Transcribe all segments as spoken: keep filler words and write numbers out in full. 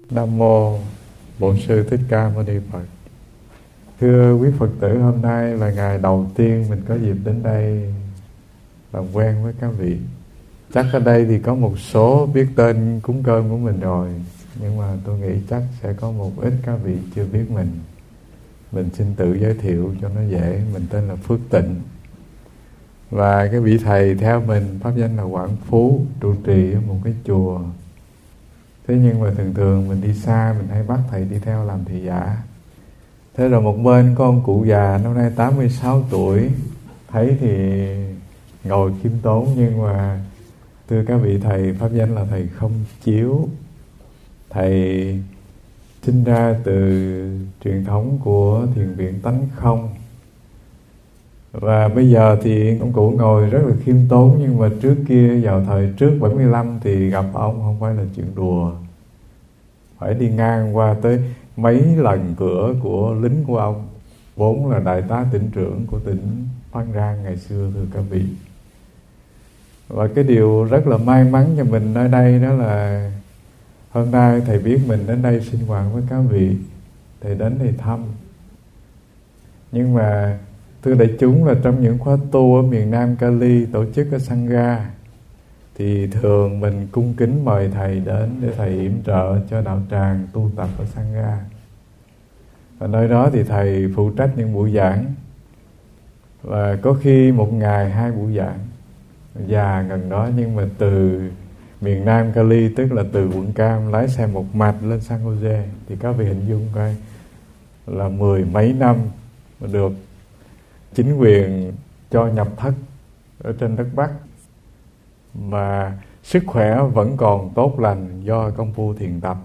Nam mô Bổn Sư Thích Ca Mâu Ni Phật. Thưa quý Phật tử, hôm nay là ngày đầu tiên mình có dịp đến đây làm quen với các vị. Chắc ở đây thì có một số biết tên cúng cơm của mình rồi, nhưng mà tôi nghĩ chắc sẽ có một ít các vị chưa biết mình. Mình xin tự giới thiệu cho nó dễ. Mình tên là Phước Tịnh, và cái vị thầy theo mình pháp danh là Quảng Phú, trụ trì ở một cái chùa. Thế nhưng mà thường thường mình đi xa, mình hay bắt thầy đi theo làm thị giả. Thế rồi một bên có ông cụ già năm nay tám mươi sáu tuổi, thấy thì ngồi khiêm tốn, nhưng mà thưa các vị, thầy pháp danh là thầy không chiếu. Thầy sinh ra từ truyền thống của Thiền viện Tánh Không, và bây giờ thì ông cụ ngồi rất là khiêm tốn, nhưng mà trước kia vào thời trước bảy mươi lăm thì gặp ông không phải là chuyện đùa. Phải đi ngang qua tới mấy lần cửa của lính của ông, vốn là đại tá tỉnh trưởng của tỉnh Phan Rang ngày xưa, thưa các vị. Và cái điều rất là may mắn cho mình ở đây đó là hôm nay thầy biết mình đến đây sinh hoạt với các vị, thầy đến đây thăm. Nhưng mà thưa đại chúng, là trong những khóa tu ở miền Nam Cali tổ chức ở Sangha, thì thường mình cung kính mời thầy đến để thầy yểm trợ cho đạo tràng tu tập ở Sangha. Và nơi đó thì thầy phụ trách những buổi giảng, và có khi một ngày hai buổi giảng già gần đó. Nhưng mà từ miền Nam Cali, tức là từ quận Cam, lái xe một mạch lên San Jose, thì các vị hình dung coi là mười mấy năm mà được chính quyền cho nhập thất ở trên đất Bắc, mà sức khỏe vẫn còn tốt lành do công phu thiền tập.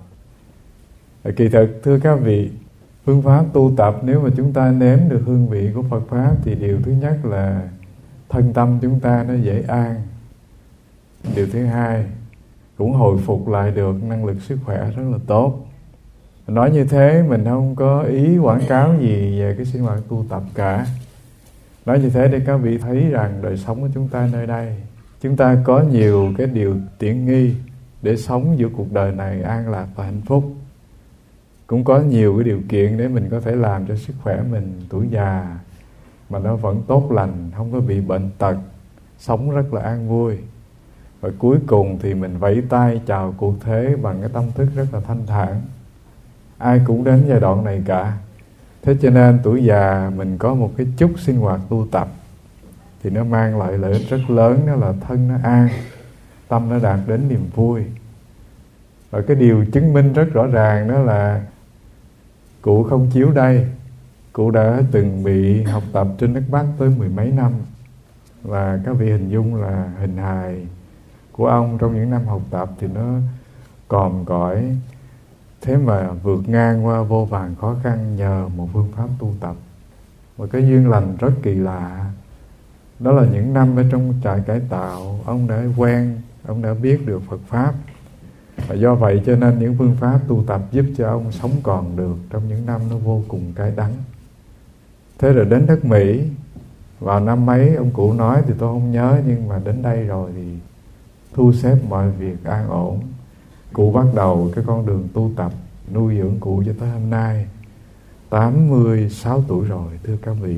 Kỳ thực thưa các vị, phương pháp tu tập nếu mà chúng ta nếm được hương vị của Phật Pháp thì điều thứ nhất là thân tâm chúng ta nó dễ an. Điều thứ hai, cũng hồi phục lại được năng lực sức khỏe rất là tốt. Nói như thế mình không có ý quảng cáo gì về cái sinh hoạt tu tập cả. Nói như thế để các vị thấy rằng đời sống của chúng ta nơi đây, chúng ta có nhiều cái điều tiện nghi để sống giữa cuộc đời này an lạc và hạnh phúc. Cũng có nhiều cái điều kiện để mình có thể làm cho sức khỏe mình tuổi già mà nó vẫn tốt lành, không có bị bệnh tật, sống rất là an vui. Và cuối cùng thì mình vẫy tay chào cuộc thế bằng cái tâm thức rất là thanh thản. Ai cũng đến giai đoạn này cả. Thế cho nên tuổi già mình có một cái chút sinh hoạt tu tập thì nó mang lại lợi ích rất lớn, đó là thân nó an, tâm nó đạt đến niềm vui. Và cái điều chứng minh rất rõ ràng đó là cụ không chiếu đây. Cụ đã từng bị học tập trên đất Bắc tới mười mấy năm, và các vị hình dung là hình hài của ông trong những năm học tập thì nó còm cõi. Thế mà vượt ngang qua vô vàn khó khăn nhờ một phương pháp tu tập. Và cái duyên lành rất kỳ lạ, đó là những năm ở trong trại cải tạo, ông đã quen, ông đã biết được Phật Pháp. Và do vậy cho nên những phương pháp tu tập giúp cho ông sống còn được trong những năm nó vô cùng cay đắng. Thế rồi đến đất Mỹ, vào năm mấy ông cụ nói thì tôi không nhớ, nhưng mà đến đây rồi thì thu xếp mọi việc an ổn. Cụ bắt đầu cái con đường tu tập, nuôi dưỡng cụ cho tới hôm nay tám mươi sáu tuổi rồi, thưa các vị.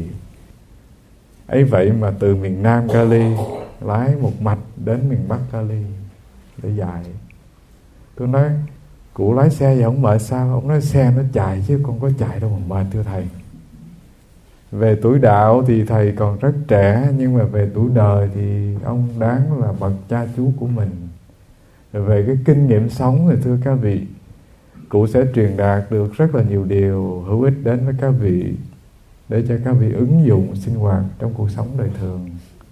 Ấy vậy mà từ miền Nam Cali lái một mạch đến miền Bắc Cali để dạy. Tôi nói cụ lái xe vậy không mệt sao? Ông nói xe nó chạy chứ con có chạy đâu mà mệt, thưa thầy. Về tuổi đạo thì thầy còn rất trẻ, nhưng mà về tuổi đời thì ông đáng là bậc cha chú của mình. Rồi về cái kinh nghiệm sống thì thưa các vị, cụ sẽ truyền đạt được rất là nhiều điều hữu ích đến với các vị, để cho các vị ứng dụng sinh hoạt trong cuộc sống đời thường.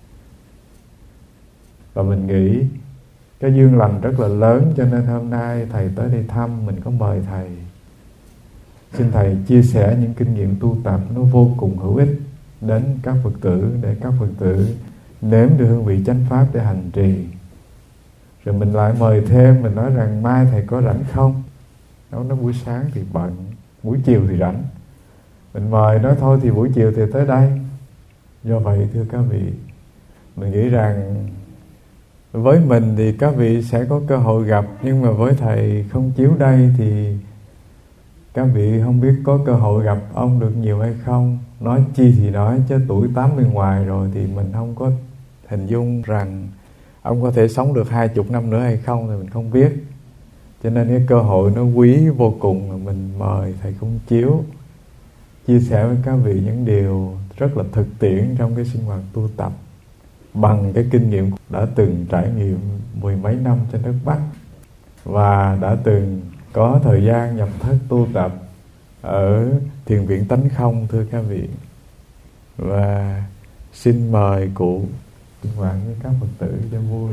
Và mình nghĩ cái duyên lành rất là lớn, cho nên hôm nay thầy tới đây thăm, mình có mời thầy. Xin thầy chia sẻ những kinh nghiệm tu tập nó vô cùng hữu ích đến các Phật tử, để các Phật tử nếm được hương vị chánh pháp để hành trì. Rồi mình lại mời thêm, mình nói rằng mai thầy có rảnh không? Nó nói buổi sáng thì bận, buổi chiều thì rảnh. Mình mời nói thôi thì buổi chiều thì tới đây. Do vậy thưa các vị, mình nghĩ rằng với mình thì các vị sẽ có cơ hội gặp, nhưng mà với thầy không chiếu đây thì các vị không biết có cơ hội gặp ông được nhiều hay không. Nói chi thì nói, chứ tuổi tám mươi ngoài rồi thì mình không có hình dung rằng ông có thể sống được hai chục năm nữa hay không thì mình không biết. Cho nên cái cơ hội nó quý vô cùng, là mình mời thầy Không Chiếu chia sẻ với các vị những điều rất là thực tiễn trong cái sinh hoạt tu tập, bằng cái kinh nghiệm đã từng trải nghiệm mười mấy năm trên đất Bắc, và đã từng có thời gian nhập thất tu tập ở thiền viện Tánh Không, thưa các vị. Và xin mời cụ sinh hoạt với các Phật tử cho vui.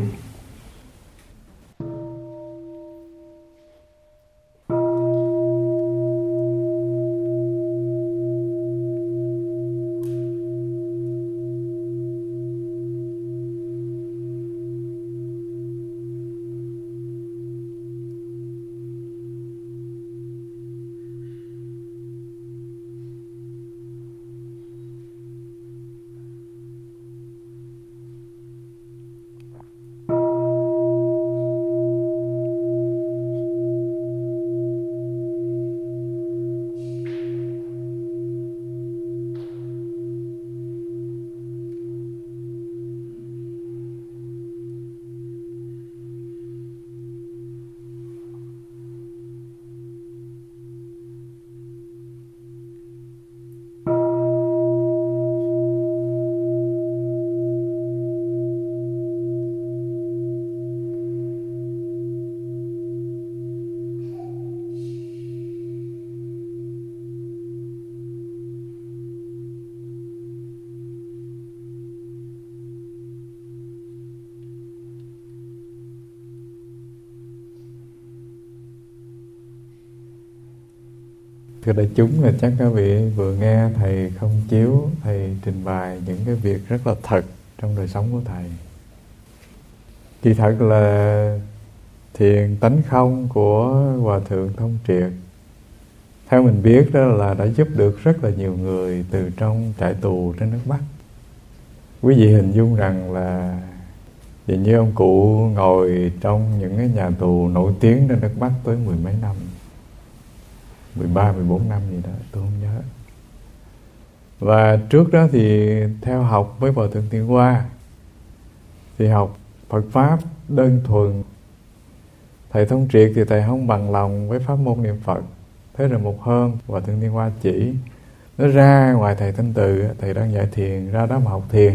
Thưa đại chúng, là chắc các vị vừa nghe thầy Không Chiếu thầy trình bày những cái việc rất là thật trong đời sống của thầy. Kỳ thật là thiền Tánh Không của Hòa Thượng Thông Triệt, theo mình biết đó là đã giúp được rất là nhiều người từ trong trại tù trên nước Bắc. Quý vị hình dung rằng là hình như ông cụ ngồi trong những cái nhà tù nổi tiếng trên nước Bắc tới mười mấy năm, mười ba, mười bốn năm gì đó, tôi không nhớ. Và trước đó thì theo học với Hòa Thượng Thiện Hoa thì học Phật Pháp đơn thuần. Thầy Thông Triệt thì thầy không bằng lòng với pháp môn niệm Phật. Thế rồi một hôm Hòa Thượng Thiện Hoa chỉ, nó ra ngoài thầy Thanh Từ, thầy đang dạy thiền, ra đó mà học thiền.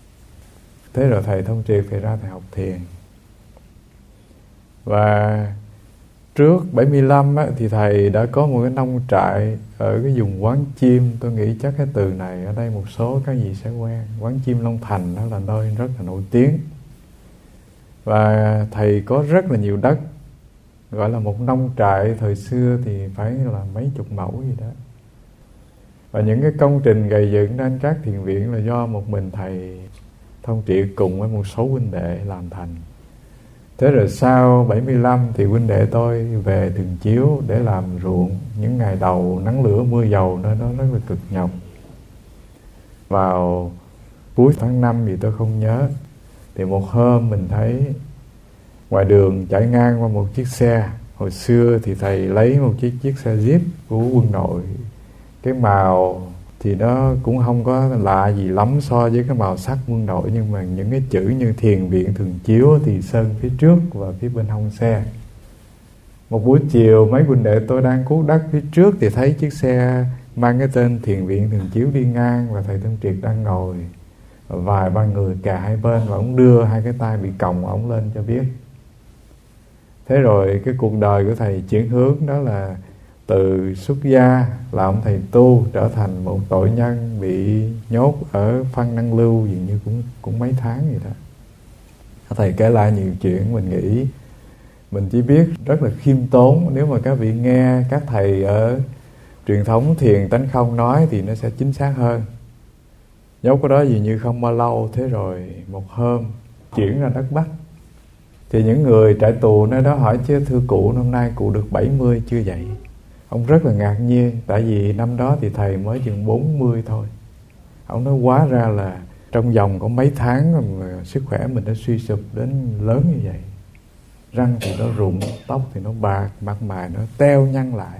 Thế rồi thầy Thông Triệt thầy ra thầy học thiền. Và trước bảy mươi lăm á, thì thầy đã có một cái nông trại ở cái vùng Quán Chim. Tôi nghĩ chắc cái từ này ở đây một số các vị sẽ quen. Quán Chim Long Thành đó là nơi rất là nổi tiếng. Và thầy có rất là nhiều đất, gọi là một nông trại thời xưa thì phải là mấy chục mẫu gì đó. Và những cái công trình gây dựng nên các thiền viện là do một mình thầy Thông Triệt cùng với một số huynh đệ làm thành. Thế rồi sau bảy mươi lăm thì huynh đệ tôi về Thường Chiếu để làm ruộng. Những ngày đầu nắng lửa mưa dầu nên nó rất là cực nhọc. Vào cuối tháng năm thì tôi không nhớ, thì một hôm mình thấy ngoài đường chạy ngang qua một chiếc xe. Hồi xưa thì thầy lấy một chiếc chiếc xe Jeep của quân đội. Cái màu thì nó cũng không có lạ gì lắm so với cái màu sắc quân đội, nhưng mà những cái chữ như thiền viện Thường Chiếu thì sơn phía trước và phía bên hông xe. Một buổi chiều mấy huynh đệ tôi đang cuốc đất phía trước thì thấy chiếc xe mang cái tên thiền viện Thường Chiếu đi ngang, và thầy Thông Triệt đang ngồi, vài ba người cà hai bên, và ông đưa hai cái tay bị còng ổng lên cho biết. Thế rồi cái cuộc đời của thầy chuyển hướng, đó là từ xuất gia là ông thầy tu trở thành một tội nhân bị nhốt ở Phan Năng Lưu, dường như cũng cũng mấy tháng vậy đó. Thầy kể lại nhiều chuyện, mình nghĩ mình chỉ biết rất là khiêm tốn. Nếu mà các vị nghe các thầy ở truyền thống thiền Tánh Không nói thì nó sẽ chính xác hơn. Dấu cái đó dường như không bao lâu. Thế rồi một hôm chuyển ra đất Bắc thì những người trại tù nơi đó hỏi, chứ thưa cụ, năm nay cụ được bảy mươi chưa vậy? Ông rất là ngạc nhiên, tại vì năm đó thì thầy mới chừng bốn mươi thôi. Ông nói hóa ra là trong vòng có mấy tháng mà sức khỏe mình đã suy sụp đến lớn như vậy. Răng thì nó rụng, tóc thì nó bạc, mặt mày nó teo nhăn lại.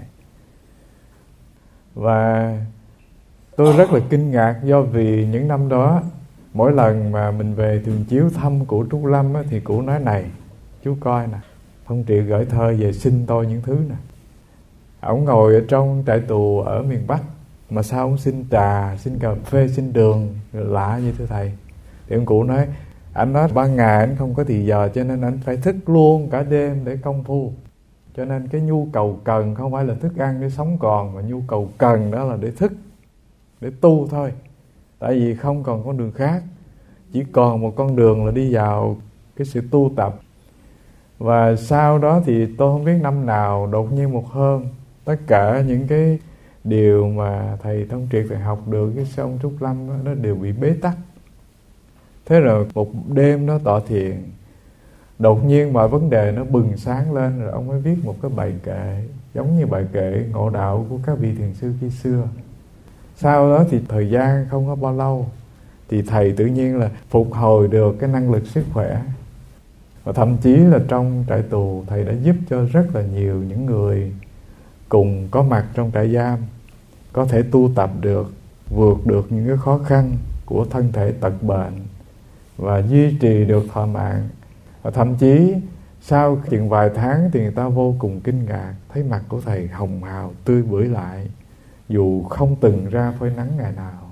Và tôi rất là kinh ngạc, do vì những năm đó mỗi lần mà mình về thường chiếu thăm cụ Trúc Lâm á, thì cụ nói này: chú coi nè, Thông Triệt gửi thơ về xin tôi những thứ nè. Ông ngồi ở trong trại tù ở miền Bắc, mà sao ông xin trà, xin cà phê, xin đường lạ như thưa thầy. Thì ông cụ nói, anh nói ban ngày anh không có thì giờ, cho nên anh phải thức luôn cả đêm để công phu. Cho nên cái nhu cầu cần không phải là thức ăn để sống còn, mà nhu cầu cần đó là để thức, để tu thôi. Tại vì không còn con đường khác, chỉ còn một con đường là đi vào cái sự tu tập. Và sau đó thì tôi không biết năm nào, đột nhiên một hôm, tất cả những cái điều mà thầy Thông Triệt thầy học được cái ông Trúc Lâm đó, nó đều bị bế tắc. Thế rồi một đêm đó tọa thiền, đột nhiên mọi vấn đề nó bừng sáng lên, rồi ông mới viết một cái bài kệ giống như bài kệ ngộ đạo của các vị thiền sư khi xưa. Sau đó thì thời gian không có bao lâu thì thầy tự nhiên là phục hồi được cái năng lực sức khỏe. Và thậm chí là trong trại tù, thầy đã giúp cho rất là nhiều những người cùng có mặt trong trại giam có thể tu tập được, vượt được những cái khó khăn của thân thể tật bệnh và duy trì được thọ mạng. Và thậm chí sau chừng vài tháng thì người ta vô cùng kinh ngạc, thấy mặt của thầy hồng hào, tươi bưởi lại, dù không từng ra phơi nắng ngày nào.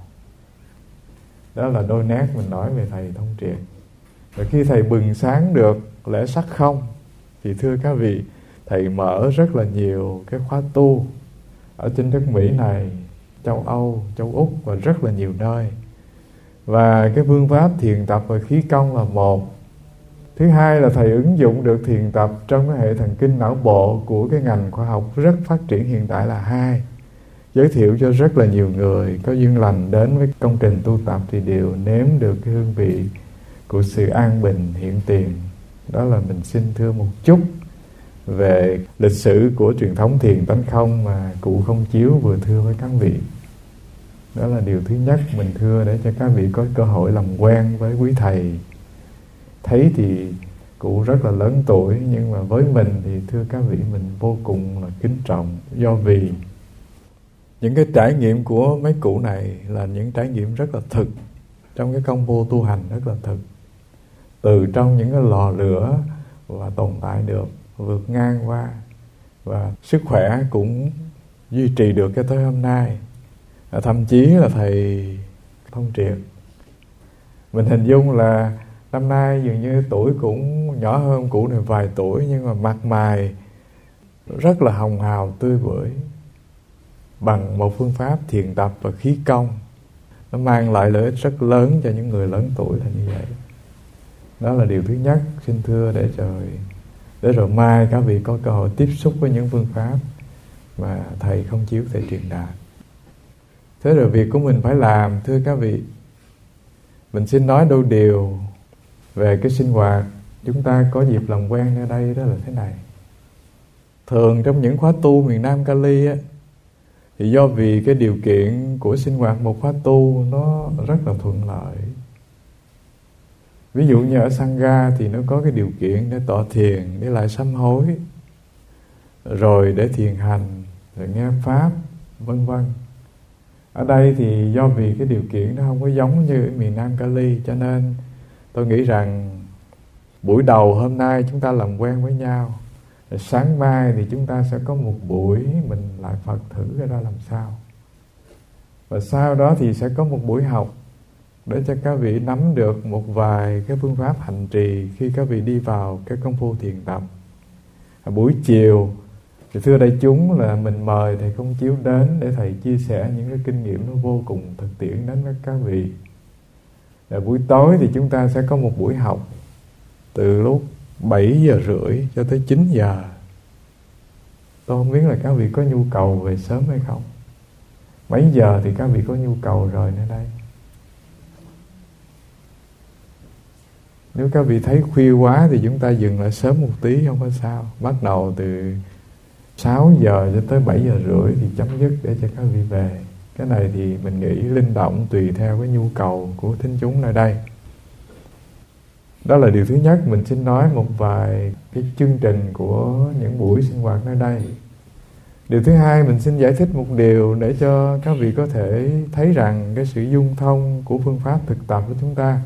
Đó là đôi nét mình nói về thầy Thông Triệt. Và khi thầy bừng sáng được lẽ sắc không, thì thưa các vị, thầy mở rất là nhiều cái khóa tu ở trên đất Mỹ này, châu Âu, châu Úc và rất là nhiều nơi. Và cái phương pháp thiền tập và khí công là một. Thứ hai là thầy ứng dụng được thiền tập trong cái hệ thần kinh não bộ của cái ngành khoa học rất phát triển hiện tại là hai. Giới thiệu cho rất là nhiều người có duyên lành đến với công trình tu tập thì đều nếm được cái hương vị của sự an bình hiện tiền. Đó là mình xin thưa một chút về lịch sử của truyền thống thiền tánh không mà cụ Không Chiếu vừa thưa với các vị. Đó là điều thứ nhất mình thưa để cho các vị có cơ hội làm quen với quý thầy. Thấy thì cụ rất là lớn tuổi, nhưng mà với mình thì thưa các vị, mình vô cùng là kính trọng. Do vì những cái trải nghiệm của mấy cụ này là những trải nghiệm rất là thực, trong cái công phu tu hành rất là thực. Từ trong những cái lò lửa và tồn tại được, vượt ngang qua, và sức khỏe cũng duy trì được cái tới hôm nay. À, thậm chí là thầy Thông Triệt, mình hình dung là năm nay dường như tuổi cũng nhỏ hơn cụ này vài tuổi, nhưng mà mặt mày rất là hồng hào tươi bưởi, bằng một phương pháp thiền tập và khí công. Nó mang lại lợi ích rất lớn cho những người lớn tuổi là như vậy. Đó là điều thứ nhất xin thưa để rồi để rồi mai các vị có cơ hội tiếp xúc với những phương pháp mà thầy Không Chiếu thầy truyền đạt. Thế rồi việc của mình phải làm, thưa các vị, mình xin nói đôi điều về cái sinh hoạt chúng ta có dịp làm quen ở đây. Đó là thế này: thường trong những khóa tu miền Nam Cali á, thì do vì cái điều kiện của sinh hoạt một khóa tu nó rất là thuận lợi. Ví dụ như ở Sangha thì nó có cái điều kiện để tọa thiền, để lại sám hối, rồi để thiền hành, rồi nghe pháp, vân vân. Ở đây thì do vì cái điều kiện nó không có giống như ở miền Nam Cali, cho nên tôi nghĩ rằng buổi đầu hôm nay chúng ta làm quen với nhau, rồi sáng mai thì chúng ta sẽ có một buổi mình lại Phật thử cái đó làm sao. Và sau đó thì sẽ có một buổi học để cho các vị nắm được một vài cái phương pháp hành trì khi các vị đi vào cái công phu thiền tập. À, buổi chiều thì thưa đại chúng là mình mời thầy Không Chiếu đến để thầy chia sẻ những cái kinh nghiệm nó vô cùng thực tiễn đến với các vị. Và buổi tối thì chúng ta sẽ có một buổi học từ lúc bảy giờ rưỡi cho tới chín giờ. Tôi không biết là các vị có nhu cầu về sớm hay không. Mấy giờ thì các vị có nhu cầu rồi nữa đây. Nếu các vị thấy khuya quá thì chúng ta dừng lại sớm một tí, không có sao. Bắt đầu từ sáu giờ cho tới bảy giờ rưỡi thì chấm dứt để cho các vị về. Cái này thì mình nghĩ linh động tùy theo cái nhu cầu của thính chúng nơi đây. Đó là điều thứ nhất. Mình xin nói một vài cái chương trình của những buổi sinh hoạt nơi đây. Điều thứ hai, mình xin giải thích một điều để cho các vị có thể thấy rằng cái sự dung thông của phương pháp thực tập của chúng ta.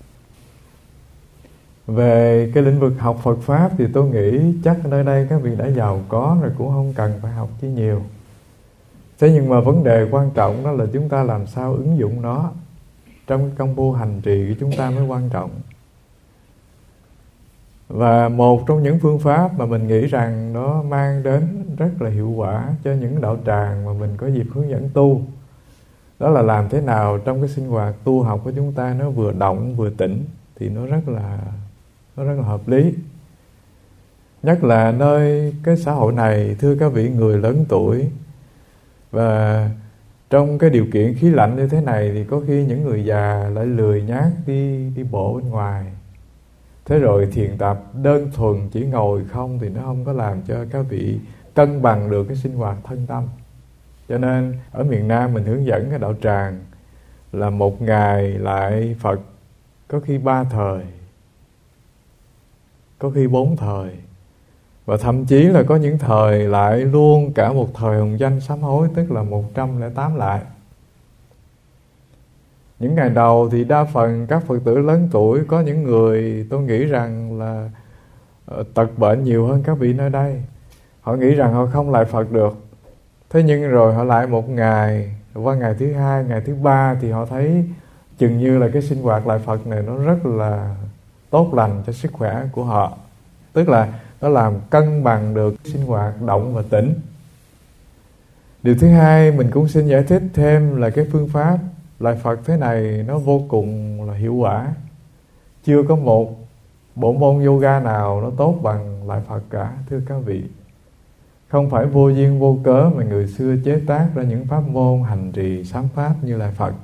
Về cái lĩnh vực học Phật Pháp thì tôi nghĩ chắc ở nơi đây các vị đã giàu có rồi, cũng không cần phải học chi nhiều. Thế nhưng mà vấn đề quan trọng đó là chúng ta làm sao ứng dụng nó trong cái công phu hành trì của chúng ta mới quan trọng. Và một trong những phương pháp mà mình nghĩ rằng nó mang đến rất là hiệu quả cho những đạo tràng mà mình có dịp hướng dẫn tu, đó là làm thế nào trong cái sinh hoạt tu học của chúng ta nó vừa động vừa tĩnh, thì nó rất là nó rất là hợp lý. Nhất là nơi cái xã hội này, thưa các vị người lớn tuổi, và trong cái điều kiện khí lạnh như thế này thì có khi những người già lại lười nhác đi đi bộ bên ngoài. Thế rồi thiền tập đơn thuần chỉ ngồi không thì nó không có làm cho các vị cân bằng được cái sinh hoạt thân tâm. Cho nên ở miền Nam mình hướng dẫn cái đạo tràng là một ngày lại Phật có khi ba thời, có khi bốn thời, và thậm chí là có những thời lại luôn cả một thời hồng danh sám hối, tức là một trăm lẻ tám lại. Những ngày đầu thì đa phần các Phật tử lớn tuổi, có những người tôi nghĩ rằng là tật bệnh nhiều hơn các vị nơi đây. Họ nghĩ rằng họ không lại Phật được. Thế nhưng rồi họ lại một ngày, qua ngày thứ hai, ngày thứ ba thì họ thấy chừng như là cái sinh hoạt lại Phật này nó rất là tốt lành cho sức khỏe của họ. Tức là nó làm cân bằng được sinh hoạt động và tĩnh. Điều thứ hai mình cũng xin giải thích thêm là cái phương pháp lại Phật thế này nó vô cùng là hiệu quả. Chưa có một bộ môn yoga nào nó tốt bằng lại Phật cả, thưa các vị. Không phải vô duyên vô cớ mà người xưa chế tác ra những pháp môn hành trì sám pháp như lại Phật.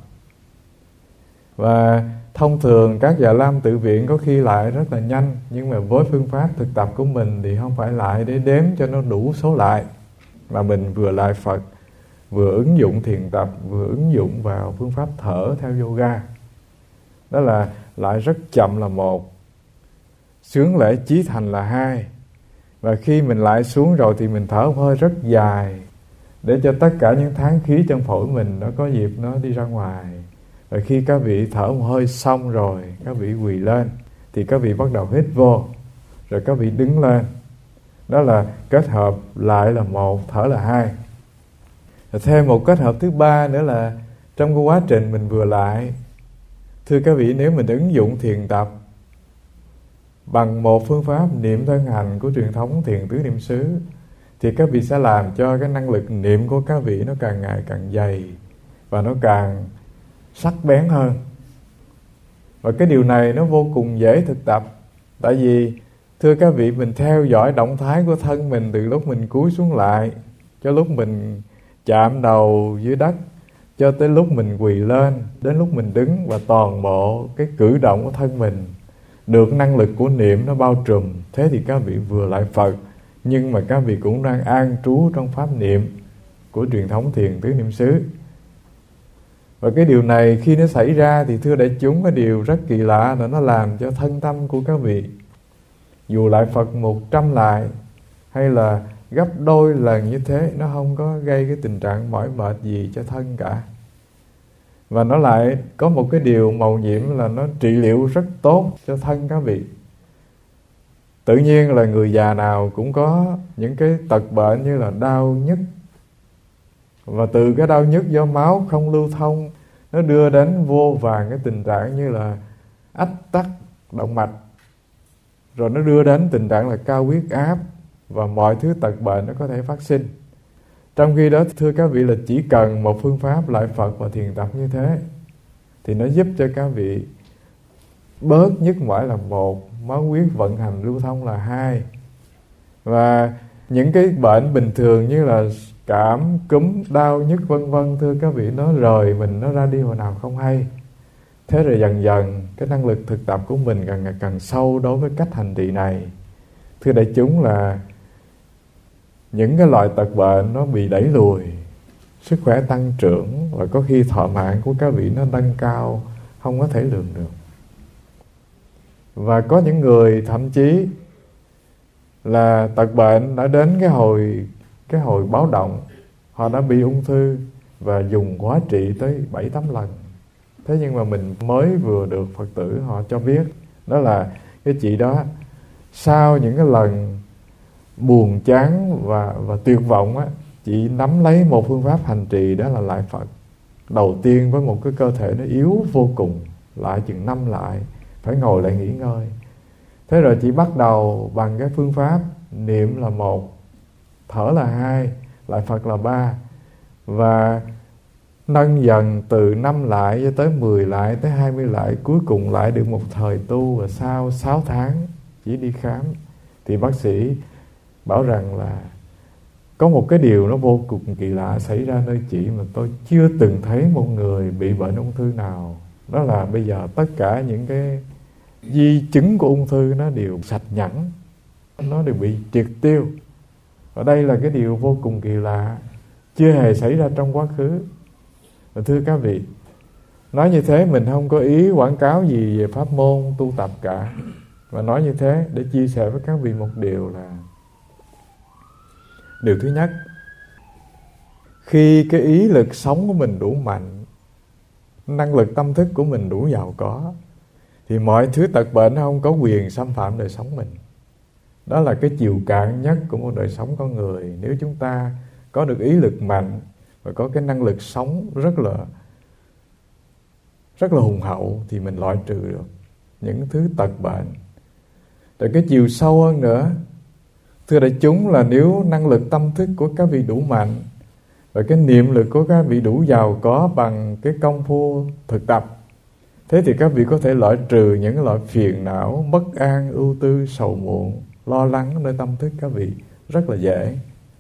Và thông thường các Già Lam tự viện có khi lại rất là nhanh, nhưng mà với phương pháp thực tập của mình thì không phải lại để đếm cho nó đủ số lại, mà mình vừa lại Phật, vừa ứng dụng thiền tập, vừa ứng dụng vào phương pháp thở theo yoga. Đó là lại rất chậm là một, xướng lễ chí thành là hai, và khi mình lại xuống rồi thì mình thở một hơi rất dài để cho tất cả những tháng khí trong phổi mình nó có dịp nó đi ra ngoài. Và khi các vị thở một hơi xong rồi, các vị quỳ lên thì các vị bắt đầu hít vô, rồi các vị đứng lên. Đó là kết hợp lại là một, thở là hai. Rồi thêm một kết hợp thứ ba nữa là trong cái quá trình mình vừa lại, thưa các vị, nếu mình ứng dụng thiền tập bằng một phương pháp niệm thân hành của truyền thống thiền tứ niệm xứ, thì các vị sẽ làm cho cái năng lực niệm của các vị nó càng ngày càng dày và nó càng sắc bén hơn. Và cái điều này nó vô cùng dễ thực tập. Tại vì thưa các vị, mình theo dõi động thái của thân mình từ lúc mình cúi xuống lại cho lúc mình chạm đầu dưới đất, cho tới lúc mình quỳ lên, đến lúc mình đứng, và toàn bộ cái cử động của thân mình được năng lực của niệm nó bao trùm. Thế thì các vị vừa lại Phật, nhưng mà các vị cũng đang an trú trong pháp niệm của truyền thống thiền tứ niệm xứ. Và cái điều này khi nó xảy ra thì thưa đại chúng, cái điều rất kỳ lạ là nó làm cho thân tâm của các vị, dù lại Phật một trăm lại hay là gấp đôi lần như thế, nó không có gây cái tình trạng mỏi mệt gì cho thân cả. Và nó lại có một cái điều mầu nhiệm là nó trị liệu rất tốt cho thân các vị. Tự nhiên là người già nào cũng có những cái tật bệnh như là đau nhức, và từ cái đau nhức do máu không lưu thông, nó đưa đến vô vàn cái tình trạng như là ách tắc động mạch, rồi nó đưa đến tình trạng là cao huyết áp, và mọi thứ tật bệnh nó có thể phát sinh. Trong khi đó thưa các vị, là chỉ cần một phương pháp lại Phật và thiền tập như thế thì nó giúp cho các vị bớt nhức mỏi là một, máu huyết vận hành lưu thông là hai, và những cái bệnh bình thường như là cảm, cúm, đau, nhức vân vân, thưa các vị, nó rời mình, nó ra đi hồi nào không hay. Thế rồi dần dần cái năng lực thực tập của mình càng ngày càng sâu đối với cách hành trì này. Thưa đại chúng, là những cái loại tật bệnh nó bị đẩy lùi, sức khỏe tăng trưởng, và có khi thọ mạng của các vị nó nâng cao không có thể lường được. Và có những người thậm chí là tật bệnh đã đến cái hồi cái hồi báo động, họ đã bị ung thư và dùng hóa trị tới bảy tám lần. Thế nhưng mà mình mới vừa được Phật tử họ cho biết, đó là cái chị đó sau những cái lần buồn chán và, và tuyệt vọng á, chị nắm lấy một phương pháp hành trì, đó là lại Phật. Đầu tiên với một cái cơ thể nó yếu vô cùng, lại chừng năm lại, phải ngồi lại nghỉ ngơi. Thế rồi chị bắt đầu bằng cái phương pháp niệm là một, thở là hai, lại Phật là ba, và nâng dần từ năm lại cho tới mười lại, tới hai mươi lại, cuối cùng lại được một thời tu. Và sau sáu tháng chỉ đi khám thì bác sĩ bảo rằng là có một cái điều nó vô cùng kỳ lạ xảy ra nơi chị mà tôi chưa từng thấy một người bị bệnh ung thư nào. Đó là bây giờ tất cả những cái di chứng của ung thư nó đều sạch nhẵn, nó đều bị triệt tiêu. Ở đây là cái điều vô cùng kỳ lạ, chưa hề xảy ra trong quá khứ. Và thưa các vị, nói như thế mình không có ý quảng cáo gì về pháp môn tu tập cả, và nói như thế để chia sẻ với các vị một điều là, điều thứ nhất, khi cái ý lực sống của mình đủ mạnh, năng lực tâm thức của mình đủ giàu có, thì mọi thứ tật bệnh không có quyền xâm phạm đời sống mình. Đó là cái chiều cạn nhất của một đời sống con người. Nếu chúng ta có được ý lực mạnh và có cái năng lực sống rất là rất là hùng hậu, thì mình loại trừ được những thứ tật bệnh. Rồi cái chiều sâu hơn nữa, thưa đại chúng, là nếu năng lực tâm thức của các vị đủ mạnh và cái niệm lực của các vị đủ giàu có bằng cái công phu thực tập, thế thì các vị có thể loại trừ những cái loại phiền não, bất an, ưu tư, sầu muộn, lo lắng nơi tâm thức các vị rất là dễ.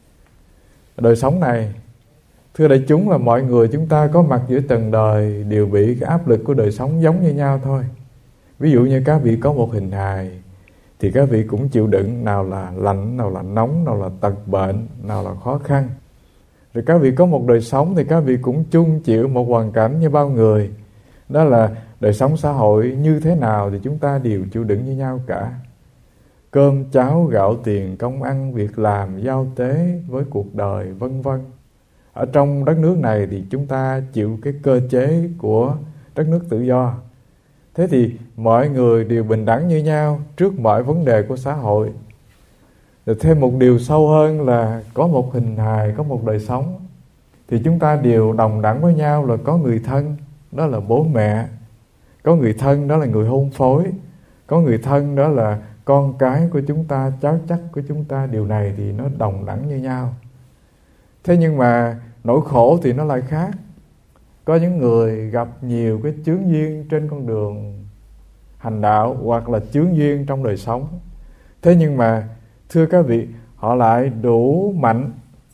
Đời sống này, thưa đại chúng, là mọi người chúng ta có mặt giữa trần đời đều bị cái áp lực của đời sống giống như nhau thôi. Ví dụ như các vị có một hình hài thì các vị cũng chịu đựng, nào là lạnh, nào là nóng, nào là tật bệnh, nào là khó khăn. Rồi các vị có một đời sống thì các vị cũng chung chịu một hoàn cảnh như bao người. Đó là đời sống xã hội như thế nào thì chúng ta đều chịu đựng như nhau cả. Cơm cháo gạo tiền, công ăn việc làm, giao tế với cuộc đời, vân vân. Ở trong đất nước này thì chúng ta chịu cái cơ chế của đất nước tự do. Thế thì mọi người đều bình đẳng như nhau trước mọi vấn đề của xã hội. Rồi thêm một điều sâu hơn là có một hình hài, có một đời sống, thì chúng ta đều đồng đẳng với nhau là có người thân, đó là bố mẹ. Có người thân, đó là người hôn phối. Có người thân, đó là con cái của chúng ta, cháu chắc của chúng ta. Điều này thì nó đồng đẳng như nhau. Thế nhưng mà nỗi khổ thì nó lại khác. Có những người gặp nhiều cái chướng duyên trên con đường hành đạo, hoặc là chướng duyên trong đời sống. Thế nhưng mà thưa các vị, họ lại đủ mạnh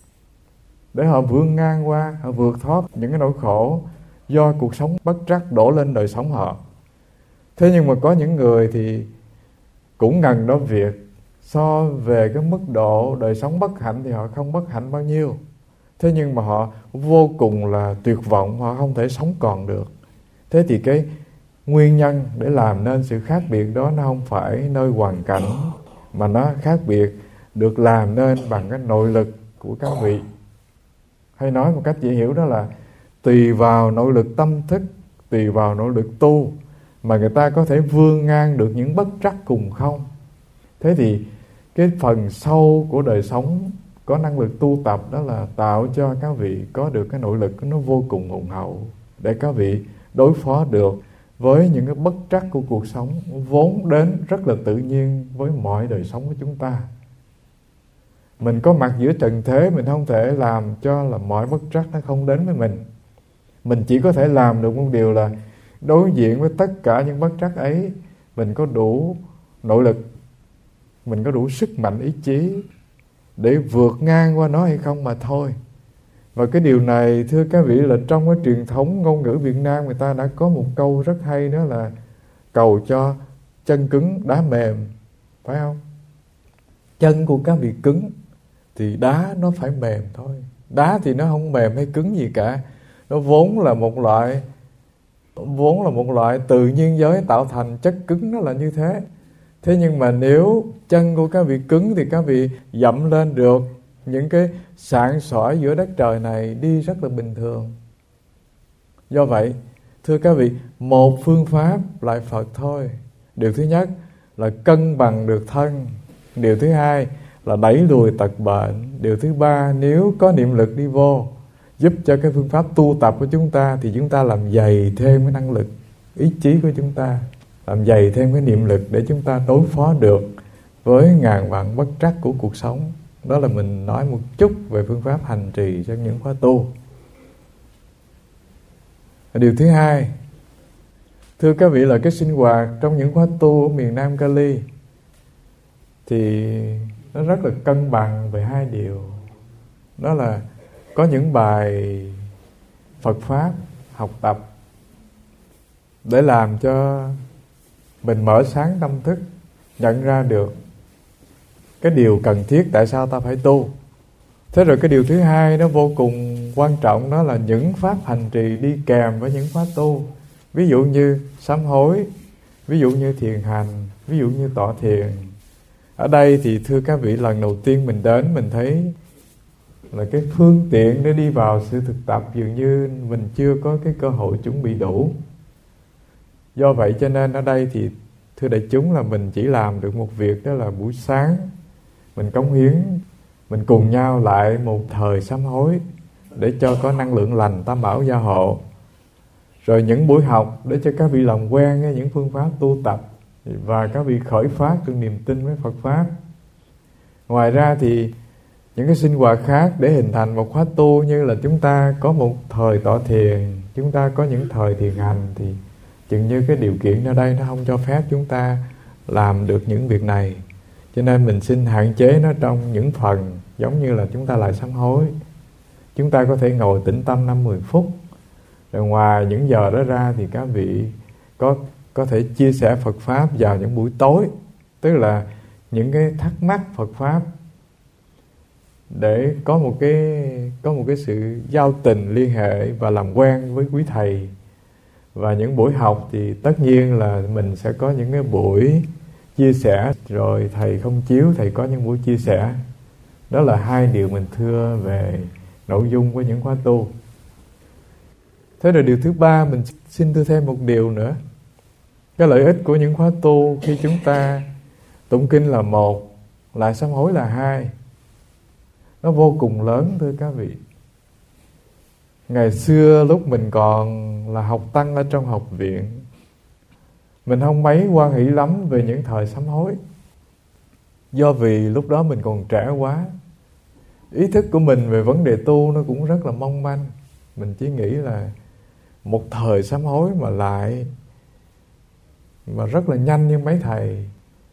để họ vươn ngang qua, họ vượt thoát những cái nỗi khổ do cuộc sống bất trắc đổ lên đời sống họ. Thế nhưng mà có những người thì cũng ngần đó việc, so về cái mức độ đời sống bất hạnh thì họ không bất hạnh bao nhiêu. Thế nhưng mà họ vô cùng là tuyệt vọng, họ không thể sống còn được. Thế thì cái nguyên nhân để làm nên sự khác biệt đó nó không phải nơi hoàn cảnh, mà nó khác biệt được làm nên bằng cái nội lực của các vị. Hay nói một cách dễ hiểu, đó là tùy vào nội lực tâm thức, tùy vào nội lực tu mà người ta có thể vươn ngang được những bất trắc cùng không. Thế thì cái phần sâu của đời sống có năng lực tu tập, đó là tạo cho các vị có được cái nội lực nó vô cùng hùng hậu để các vị đối phó được với những cái bất trắc của cuộc sống vốn đến rất là tự nhiên với mọi đời sống của chúng ta. Mình có mặt giữa trần thế, mình không thể làm cho là mọi bất trắc nó không đến với mình. Mình chỉ có thể làm được một điều là đối diện với tất cả những bất trắc ấy, mình có đủ nội lực, mình có đủ sức mạnh ý chí để vượt ngang qua nó hay không mà thôi. Và cái điều này thưa các vị là trong cái truyền thống ngôn ngữ Việt Nam, người ta đã có một câu rất hay, đó là cầu cho chân cứng đá mềm, phải không? Chân của các vị cứng thì đá nó phải mềm thôi. Đá thì nó không mềm hay cứng gì cả, nó vốn là một loại vốn là một loại tự nhiên giới tạo thành, chất cứng nó là như thế. Thế nhưng mà nếu chân của các vị cứng thì các vị dậm lên được những cái sạn sỏi giữa đất trời này đi rất là bình thường. Do vậy, thưa các vị, một phương pháp lại Phật thôi. Điều thứ nhất là cân bằng được thân. Điều thứ hai là đẩy lùi tật bệnh. Điều thứ ba, nếu có niệm lực đi vô giúp cho cái phương pháp tu tập của chúng ta, thì chúng ta làm dày thêm cái năng lực ý chí của chúng ta, làm dày thêm cái niệm lực để chúng ta đối phó được với ngàn vạn bất trắc của cuộc sống. Đó là mình nói một chút về phương pháp hành trì trong những khóa tu. Điều thứ hai, thưa các vị, là cái sinh hoạt trong những khóa tu ở miền Nam Cali thì nó rất là cân bằng về hai điều. Đó là có những bài Phật Pháp học tập để làm cho mình mở sáng tâm thức, nhận ra được cái điều cần thiết tại sao ta phải tu. Thế rồi cái điều thứ hai nó vô cùng quan trọng, đó là những pháp hành trì đi kèm với những khóa tu. Ví dụ như sám hối, ví dụ như thiền hành, ví dụ như tọa thiền. Ở đây thì thưa các vị, lần đầu tiên mình đến mình thấy là cái phương tiện để đi vào sự thực tập dường như mình chưa có cái cơ hội chuẩn bị đủ. Do vậy cho nên ở đây thì thưa đại chúng là mình chỉ làm được một việc, đó là buổi sáng mình cống hiến, mình cùng nhau lại một thời sám hối để cho có năng lượng lành tam bảo gia hộ. Rồi những buổi học để cho các vị làm quen với những phương pháp tu tập và các vị khởi phát được niềm tin với Phật Pháp. Ngoài ra thì những cái sinh hoạt khác để hình thành một khóa tu, như là chúng ta có một thời tọa thiền, chúng ta có những thời thiền hành, thì chừng như cái điều kiện ở đây nó không cho phép chúng ta làm được những việc này. Cho nên mình xin hạn chế nó trong những phần giống như là chúng ta lại sám hối. Chúng ta có thể ngồi tĩnh tâm năm mười phút. Rồi ngoài những giờ đó ra thì các vị có, có thể chia sẻ Phật Pháp vào những buổi tối. Tức là những cái thắc mắc Phật Pháp để có một cái, có một cái sự giao tình liên hệ và làm quen với quý thầy. Và những buổi học thì tất nhiên là mình sẽ có những cái buổi chia sẻ, rồi thầy không chiếu, thầy có những buổi chia sẻ. Đó là hai điều mình thưa về nội dung của những khóa tu. Thế rồi điều thứ ba, mình xin thưa thêm một điều nữa. Cái lợi ích của những khóa tu khi chúng ta tụng kinh là một, lại sám hối là hai, nó vô cùng lớn thưa các vị. Ngày xưa lúc mình còn là học tăng ở trong học viện, mình không mấy hoan hỷ lắm về những thời sám hối. Do vì lúc đó mình còn trẻ quá, ý thức của mình về vấn đề tu nó cũng rất là mong manh. Mình chỉ nghĩ là một thời sám hối mà lại mà rất là nhanh như mấy thầy,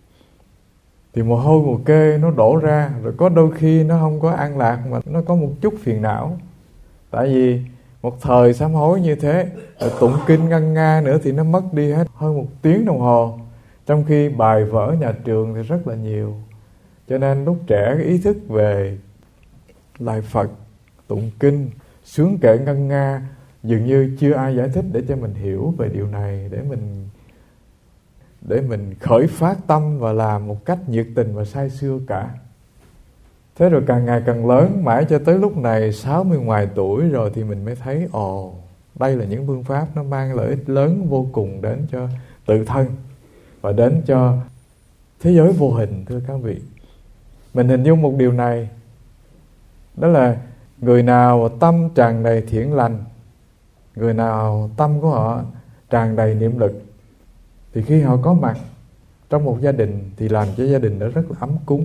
thì mồ hôi mồ kê nó đổ ra. Rồi có đôi khi nó không có an lạc mà nó có một chút phiền não. Tại vì một thời sám hối như thế, rồi tụng kinh ngân nga nữa thì nó mất đi hết hơn một tiếng đồng hồ, trong khi bài vở nhà trường thì rất là nhiều. Cho nên lúc trẻ cái ý thức về lại Phật, tụng kinh, sướng kệ ngân nga dường như chưa ai giải thích để cho mình hiểu về điều này, để mình để mình khởi phát tâm và làm một cách nhiệt tình và say sưa cả. Thế rồi càng ngày càng lớn, mãi cho tới lúc này sáu mươi ngoài tuổi rồi thì mình mới thấy ồ, đây là những phương pháp nó mang lợi ích lớn vô cùng đến cho tự thân và đến cho thế giới vô hình thưa các vị. Mình hình dung một điều này, đó là người nào tâm tràn đầy thiện lành, người nào tâm của họ tràn đầy niệm lực, thì khi họ có mặt trong một gia đình thì làm cho gia đình đó rất là ấm cúng.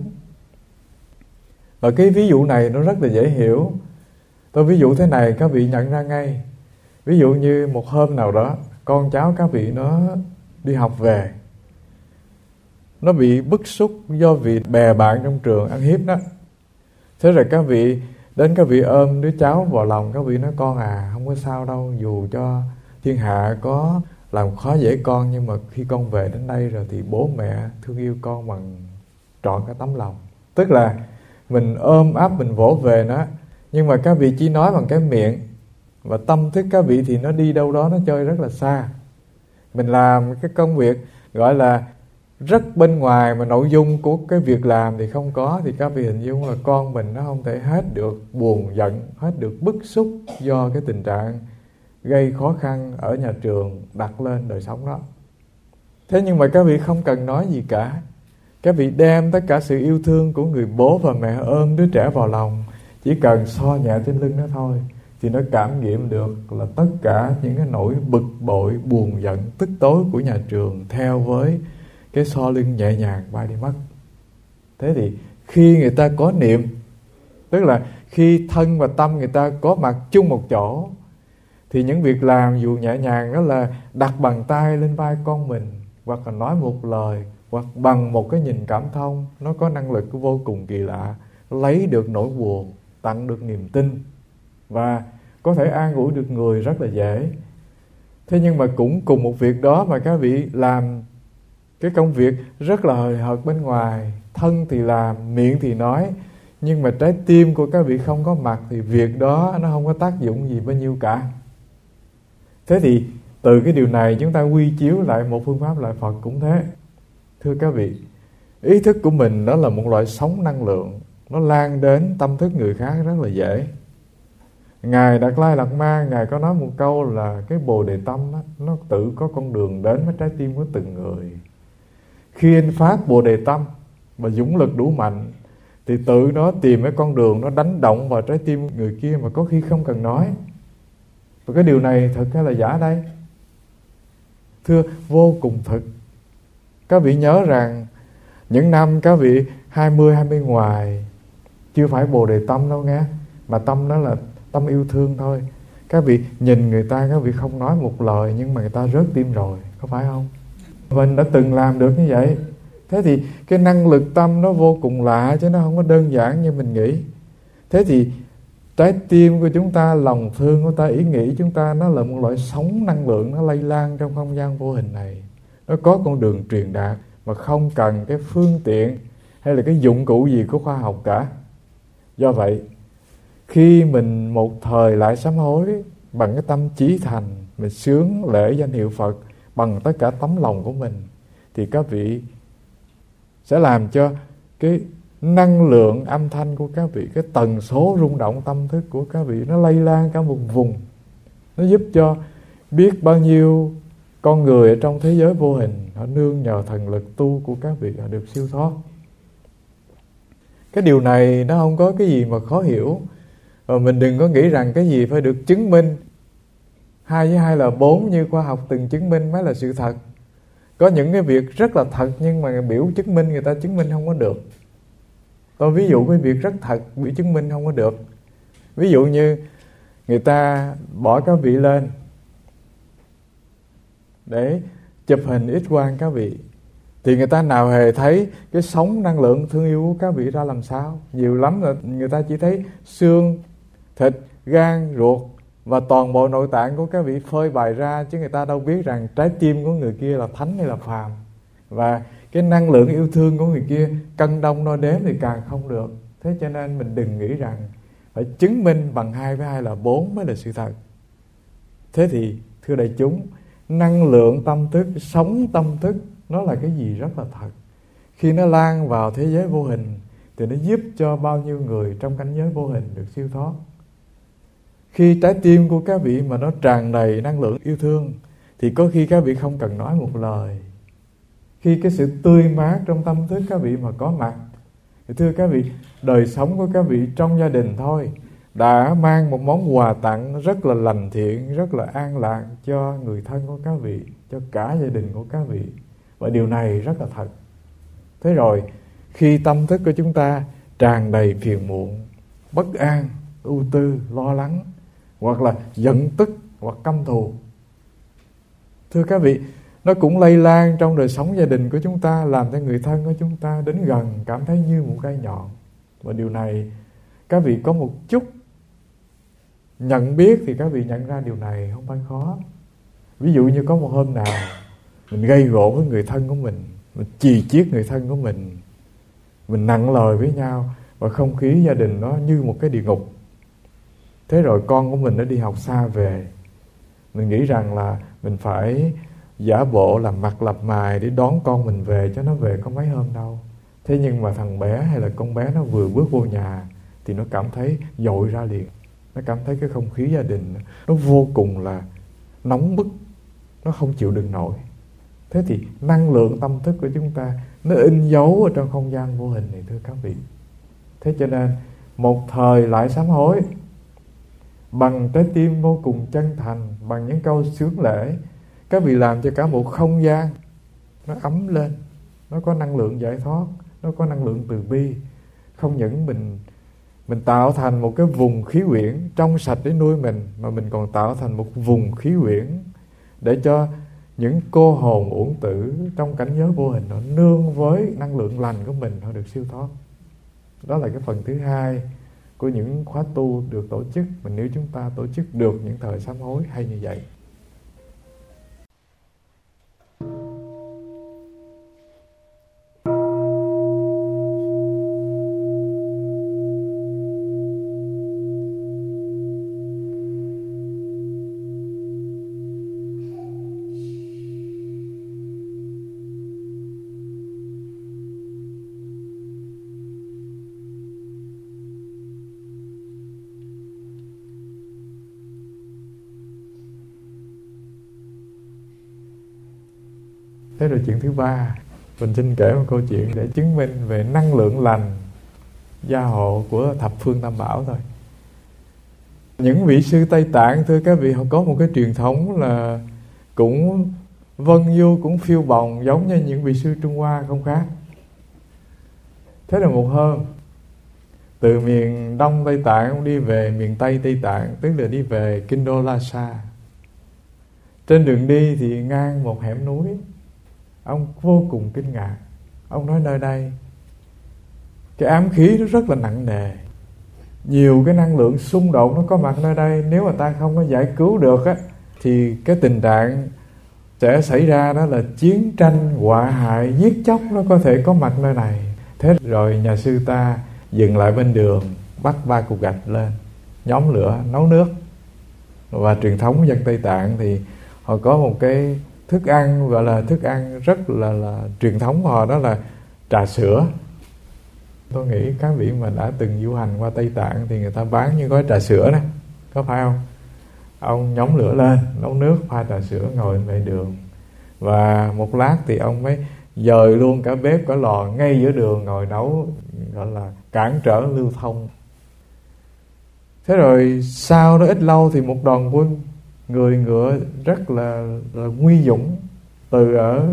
Và cái ví dụ này nó rất là dễ hiểu. Tôi ví dụ thế này các vị nhận ra ngay. Ví dụ như một hôm nào đó con cháu các vị nó đi học về, nó bị bức xúc do vì bè bạn trong trường ăn hiếp đó. Thế rồi các vị đến, các vị ôm đứa cháu vào lòng, các vị nói con à, không có sao đâu, dù cho thiên hạ có làm khó dễ con, nhưng mà khi con về đến đây rồi thì bố mẹ thương yêu con bằng trọn cả tấm lòng. Tức là mình ôm ấp, mình vỗ về nó, Nhưng mà các vị chỉ nói bằng cái miệng, và tâm thức các vị thì nó đi đâu đó, nó chơi rất là xa. Mình làm cái công việc gọi là rất bên ngoài, mà nội dung của cái việc làm thì không có, thì các vị hình dung là con mình nó không thể hết được buồn giận, hết được bức xúc do cái tình trạng gây khó khăn ở nhà trường đặt lên đời sống đó. Thế nhưng mà các vị không cần nói gì cả. Các vị đem tất cả sự yêu thương của người bố và mẹ ôm đứa trẻ vào lòng, chỉ cần so nhẹ trên lưng nó thôi, thì nó cảm nghiệm được là tất cả những cái nỗi bực bội, buồn giận, tức tối của nhà trường theo với cái so lưng nhẹ nhàng bay đi mất. Thế thì khi người ta có niệm, tức là khi thân và tâm người ta có mặt chung một chỗ, thì những việc làm dù nhẹ nhàng đó là đặt bàn tay lên vai con mình, hoặc là nói một lời, hoặc bằng một cái nhìn cảm thông, nó có năng lực vô cùng kỳ lạ, lấy được nỗi buồn, tặng được niềm tin, và có thể an ủi được người rất là dễ. Thế nhưng mà cũng cùng một việc đó mà các vị làm cái công việc rất là hời hợt bên ngoài, thân thì làm, miệng thì nói, nhưng mà trái tim của các vị không có mặt, thì việc đó nó không có tác dụng gì bao nhiêu cả. Thế thì từ cái điều này chúng ta quy chiếu lại một phương pháp lại Phật cũng thế. Thưa các vị, ý thức của mình đó là một loại sóng năng lượng, nó lan đến tâm thức người khác rất là dễ. Ngài Đạt Lai Lạt Ma, Ngài có nói một câu là cái Bồ Đề Tâm đó, nó tự có con đường đến với trái tim của từng người. Khi anh phát Bồ Đề Tâm và dũng lực đủ mạnh, thì tự nó tìm cái con đường, nó đánh động vào trái tim người kia mà có khi không cần nói. Và cái điều này thật hay là giả đây? Thưa, vô cùng thực. Các vị nhớ rằng những năm các vị hai mươi, hai mươi ngoài, chưa phải Bồ Đề Tâm đâu nghe, mà tâm đó là tâm yêu thương thôi. Các vị nhìn người ta, các vị không nói một lời, nhưng mà người ta rớt tim rồi, có phải không? Mình đã từng làm được như vậy. Thế thì cái năng lực tâm nó vô cùng lạ, chứ nó không có đơn giản như mình nghĩ. Thế thì trái tim của chúng ta, lòng thương của ta, ý nghĩ chúng ta, nó là một loại sóng năng lượng, nó lây lan trong không gian vô hình này. Nó có con đường truyền đạt mà không cần cái phương tiện hay là cái dụng cụ gì của khoa học cả. Do vậy, khi mình một thời lại sám hối bằng cái tâm chí thành, mình sướng lễ danh hiệu Phật bằng tất cả tấm lòng của mình, thì các vị sẽ làm cho cái năng lượng âm thanh của các vị, cái tần số rung động tâm thức của các vị nó lây lan cả một vùng. Nó giúp cho biết bao nhiêu con người ở trong thế giới vô hình, họ nương nhờ thần lực tu của các vị, họ được siêu thoát. Cái điều này nó không có cái gì mà khó hiểu. Và mình đừng có nghĩ rằng cái gì phải được chứng minh, hai với hai là bốn như khoa học từng chứng minh mới là sự thật. Có những cái việc rất là thật nhưng mà biểu chứng minh người ta chứng minh không có được. Tôi ví dụ cái việc rất thật biểu chứng minh không có được. Ví dụ như người ta bỏ các vị lên để chụp hình X quang các vị, thì người ta nào hề thấy cái sóng năng lượng thương yêu của các vị ra làm sao. Nhiều lắm là người ta chỉ thấy xương, thịt, gan, ruột và toàn bộ nội tạng của các vị phơi bày ra, chứ người ta đâu biết rằng trái tim của người kia là thánh hay là phàm. Và cái năng lượng yêu thương của người kia cân đong đo đếm thì càng không được. Thế cho nên mình đừng nghĩ rằng phải chứng minh bằng hai với hai là bốn mới là sự thật. Thế thì thưa đại chúng, năng lượng tâm thức, sống tâm thức, nó là cái gì rất là thật. Khi nó lan vào thế giới vô hình thì nó giúp cho bao nhiêu người trong cảnh giới vô hình được siêu thoát. Khi trái tim của các vị mà nó tràn đầy năng lượng yêu thương thì có khi các vị không cần nói một lời. Khi cái sự tươi mát trong tâm thức các vị mà có mặt, thì thưa các vị, đời sống của các vị trong gia đình thôi đã mang một món quà tặng rất là lành thiện, rất là an lạc cho người thân của các vị, cho cả gia đình của các vị. Và điều này rất là thật. Thế rồi, khi tâm thức của chúng ta tràn đầy phiền muộn, bất an, ưu tư, lo lắng, hoặc là giận tức, hoặc căm thù, thưa các vị, nó cũng lây lan trong đời sống gia đình của chúng ta, làm cho người thân của chúng ta đến gần cảm thấy như một gai nhọn. Và điều này các vị có một chút nhận biết thì các vị nhận ra điều này không phải khó. Ví dụ như có một hôm nào mình gây gổ với người thân của mình, mình chì chiết người thân của mình, mình nặng lời với nhau, và không khí gia đình nó như một cái địa ngục. Thế rồi con của mình nó đi học xa về, mình nghĩ rằng là mình phải giả bộ làm mặt lập mày để đón con mình về, cho nó về có mấy hôm đâu. Thế nhưng mà thằng bé hay là con bé nó vừa bước vô nhà thì nó cảm thấy dội ra liền. Nó cảm thấy cái không khí gia đình nó vô cùng là nóng bức, nó không chịu đựng nổi. Thế thì năng lượng tâm thức của chúng ta nó in dấu ở trong không gian vô hình này, thưa các vị. Thế cho nên một thời lại sám hối, bằng trái tim vô cùng chân thành, bằng những câu xướng lễ, các vị làm cho cả một không gian nó ấm lên, nó có năng lượng giải thoát, nó có năng lượng từ bi. Không những mình mình tạo thành một cái vùng khí quyển trong sạch để nuôi mình, mà mình còn tạo thành một vùng khí quyển để cho những cô hồn uổng tử trong cảnh giới vô hình nó nương với năng lượng lành của mình, họ được siêu thoát. Đó là cái phần thứ hai của những khóa tu được tổ chức, mà nếu chúng ta tổ chức được những thời sám hối hay như vậy. Thế rồi chuyện thứ ba, mình xin kể một câu chuyện để chứng minh về năng lượng lành gia hộ của thập phương tam bảo thôi. Những vị sư Tây Tạng, thưa các vị, họ có một cái truyền thống là cũng vân du, cũng phiêu bồng giống như những vị sư Trung Hoa không khác. Thế là một hôm, từ miền Đông Tây Tạng ông đi về miền Tây Tây Tạng, tức là đi về kinh đô Lhasa. Trên đường đi thì ngang một hẻm núi, ông vô cùng kinh ngạc. Ông nói nơi đây cái ám khí nó rất là nặng nề, nhiều cái năng lượng xung đột nó có mặt nơi đây. Nếu mà ta không có giải cứu được á, thì cái tình trạng sẽ xảy ra đó là chiến tranh, họa hại, giết chóc nó có thể có mặt nơi này. Thế rồi nhà sư ta dừng lại bên đường, bắt ba cục gạch lên, nhóm lửa, nấu nước. Và truyền thống dân Tây Tạng thì họ có một cái thức ăn gọi là thức ăn rất là, là truyền thống của họ, đó là trà sữa. Tôi nghĩ các vị mà đã từng du hành qua Tây Tạng thì người ta bán như gói trà sữa đó, có phải không? Ông nhóm lửa lên, nấu nước, pha trà sữa, ngồi bên đường. Và một lát thì ông mới dời luôn cả bếp, cả lò ngay giữa đường ngồi nấu, gọi là cản trở lưu thông. Thế rồi sau đó ít lâu thì một đoàn quân người ngựa rất là, là nguy dũng từ ở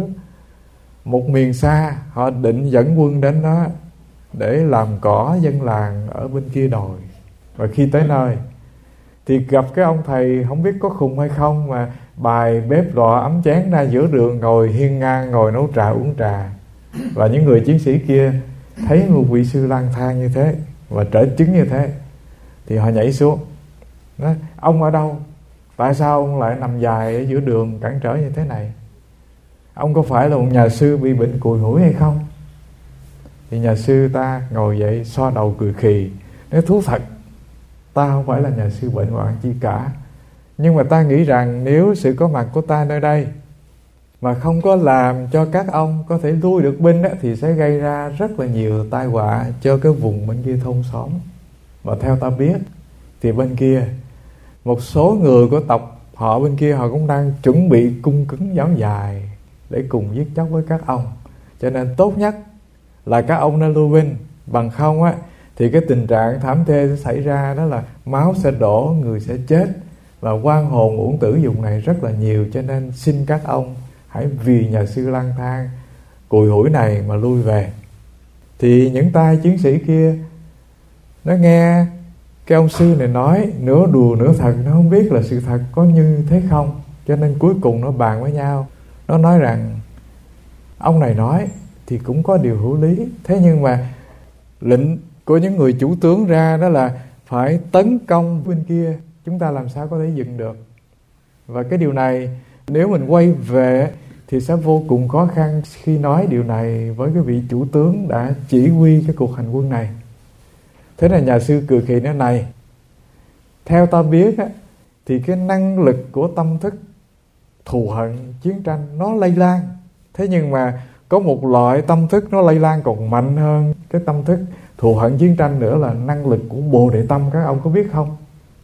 một miền xa, họ định dẫn quân đến đó để làm cỏ dân làng ở bên kia đồi. Và khi tới nơi thì gặp cái ông thầy không biết có khùng hay không mà bài bếp lò ấm chén ra giữa đường, ngồi hiên ngang, ngồi nấu trà uống trà. Và những người chiến sĩ kia thấy một vị sư lang thang như thế và trở chứng như thế thì họ nhảy xuống, nói: ông ở đâu? Tại sao ông lại nằm dài ở giữa đường cản trở như thế này? Ông có phải là một nhà sư bị bệnh cùi hủi hay không? Thì nhà sư ta ngồi dậy xoa đầu cười khì, nói: thú thật, ta không phải là nhà sư bệnh hoạn chi cả. Nhưng mà ta nghĩ rằng nếu sự có mặt của ta nơi đây mà không có làm cho các ông có thể lui được binh á, thì sẽ gây ra rất là nhiều tai họa cho cái vùng bên kia thôn xóm. Và theo ta biết thì bên kia một số người của tộc họ bên kia họ cũng đang chuẩn bị cung cứng giáo dài để cùng giết chóc với các ông. Cho nên tốt nhất là các ông nên lưu binh, bằng không á thì cái tình trạng thảm thê sẽ xảy ra, đó là máu sẽ đổ, người sẽ chết và oan hồn uổng tử vùng này rất là nhiều. Cho nên xin các ông hãy vì nhà sư lang thang cùi hủi này mà lui về. Thì những tay chiến sĩ kia nó nghe cái ông sư này nói nửa đùa nửa thật, nó không biết là sự thật có như thế không. Cho nên cuối cùng nó bàn với nhau, nó nói rằng ông này nói thì cũng có điều hữu lý. Thế nhưng mà lệnh của những người chủ tướng ra đó là phải tấn công bên kia, chúng ta làm sao có thể dừng được. Và cái điều này nếu mình quay về thì sẽ vô cùng khó khăn khi nói điều này với cái vị chủ tướng đã chỉ huy cái cuộc hành quân này. Thế là nhà sư cười khì nói: này, Theo ta biết á, thì cái năng lực của tâm thức thù hận, chiến tranh nó lây lan. Thế nhưng mà có một loại tâm thức nó lây lan còn mạnh hơn cái tâm thức thù hận chiến tranh nữa, là năng lực của Bồ Đề Tâm. Các ông có biết không?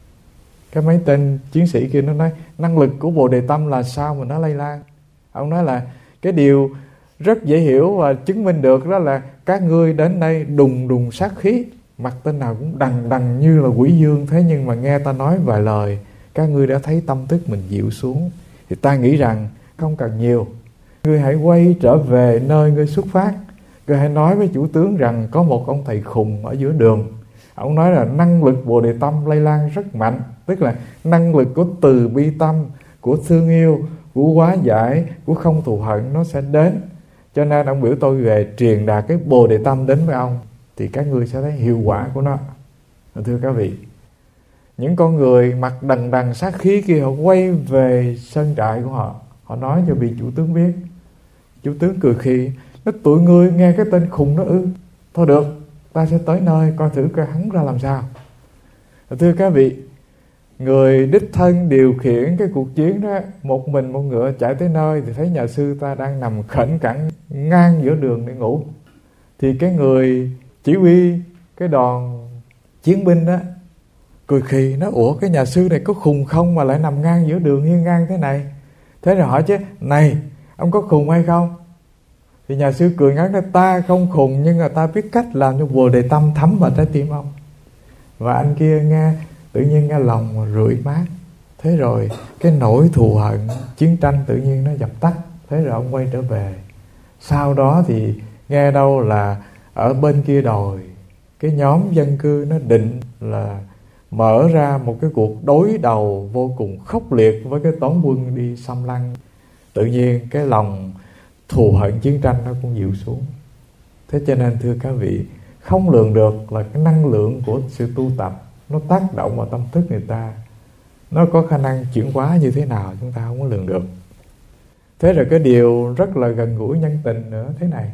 Cái mấy tên chiến sĩ kia nó nói năng lực của Bồ Đề Tâm là sao mà nó lây lan. Ông nói là cái điều rất dễ hiểu và chứng minh được đó là các ngươi đến đây đùng đùng sát khí, mặt tên nào cũng đằng đằng như là quỷ dương. Thế nhưng mà nghe ta nói vài lời, các ngươi đã thấy tâm thức mình dịu xuống. Thì ta nghĩ rằng không cần nhiều, ngươi hãy quay trở về nơi ngươi xuất phát. Ngươi hãy nói với chủ tướng rằng có một ông thầy khùng ở giữa đường. Ông nói là năng lực Bồ Đề Tâm lây lan rất mạnh, tức là năng lực của từ bi tâm, của thương yêu, của hóa giải, của không thù hận nó sẽ đến. Cho nên ông biểu tôi về truyền đạt cái Bồ Đề Tâm đến với ông, thì các ngươi sẽ thấy hiệu quả của nó. Thưa các vị, những con người mặt đằng đằng sát khí kia, họ quay về sân trại của họ, họ nói cho vị chủ tướng biết. Chủ tướng cười khi, nói tụi ngươi nghe cái tên khùng đó ư? Thôi được, ta sẽ tới nơi coi thử coi hắn ra làm sao. Thưa các vị, người đích thân điều khiển cái cuộc chiến đó, một mình một ngựa chạy tới nơi thì thấy nhà sư ta đang nằm khẩn cẳng ngang giữa đường để ngủ. Thì cái người chỉ huy cái đoàn chiến binh đó cười khì, nói ủa cái nhà sư này có khùng không mà lại nằm ngang giữa đường hiên ngang thế này? Thế rồi hỏi chứ, này ông có khùng hay không? Thì nhà sư cười ngắn nói, ta không khùng nhưng mà ta biết cách làm cho Bồ Đề Tâm thấm vào trái tim ông. Và anh kia nghe tự nhiên nghe lòng rượi mát. Thế rồi cái nỗi thù hận chiến tranh tự nhiên nó dập tắt. Thế rồi ông quay trở về. Sau đó thì nghe đâu là ở bên kia đồi, cái nhóm dân cư nó định là mở ra một cái cuộc đối đầu vô cùng khốc liệt với cái toán quân đi xâm lăng. Tự nhiên cái lòng thù hận chiến tranh nó cũng dịu xuống. Thế cho nên thưa các vị, không lường được là cái năng lượng của sự tu tập nó tác động vào tâm thức người ta, nó có khả năng chuyển hóa như thế nào chúng ta không có lường được. Thế rồi cái điều rất là gần gũi nhân tình nữa thế này.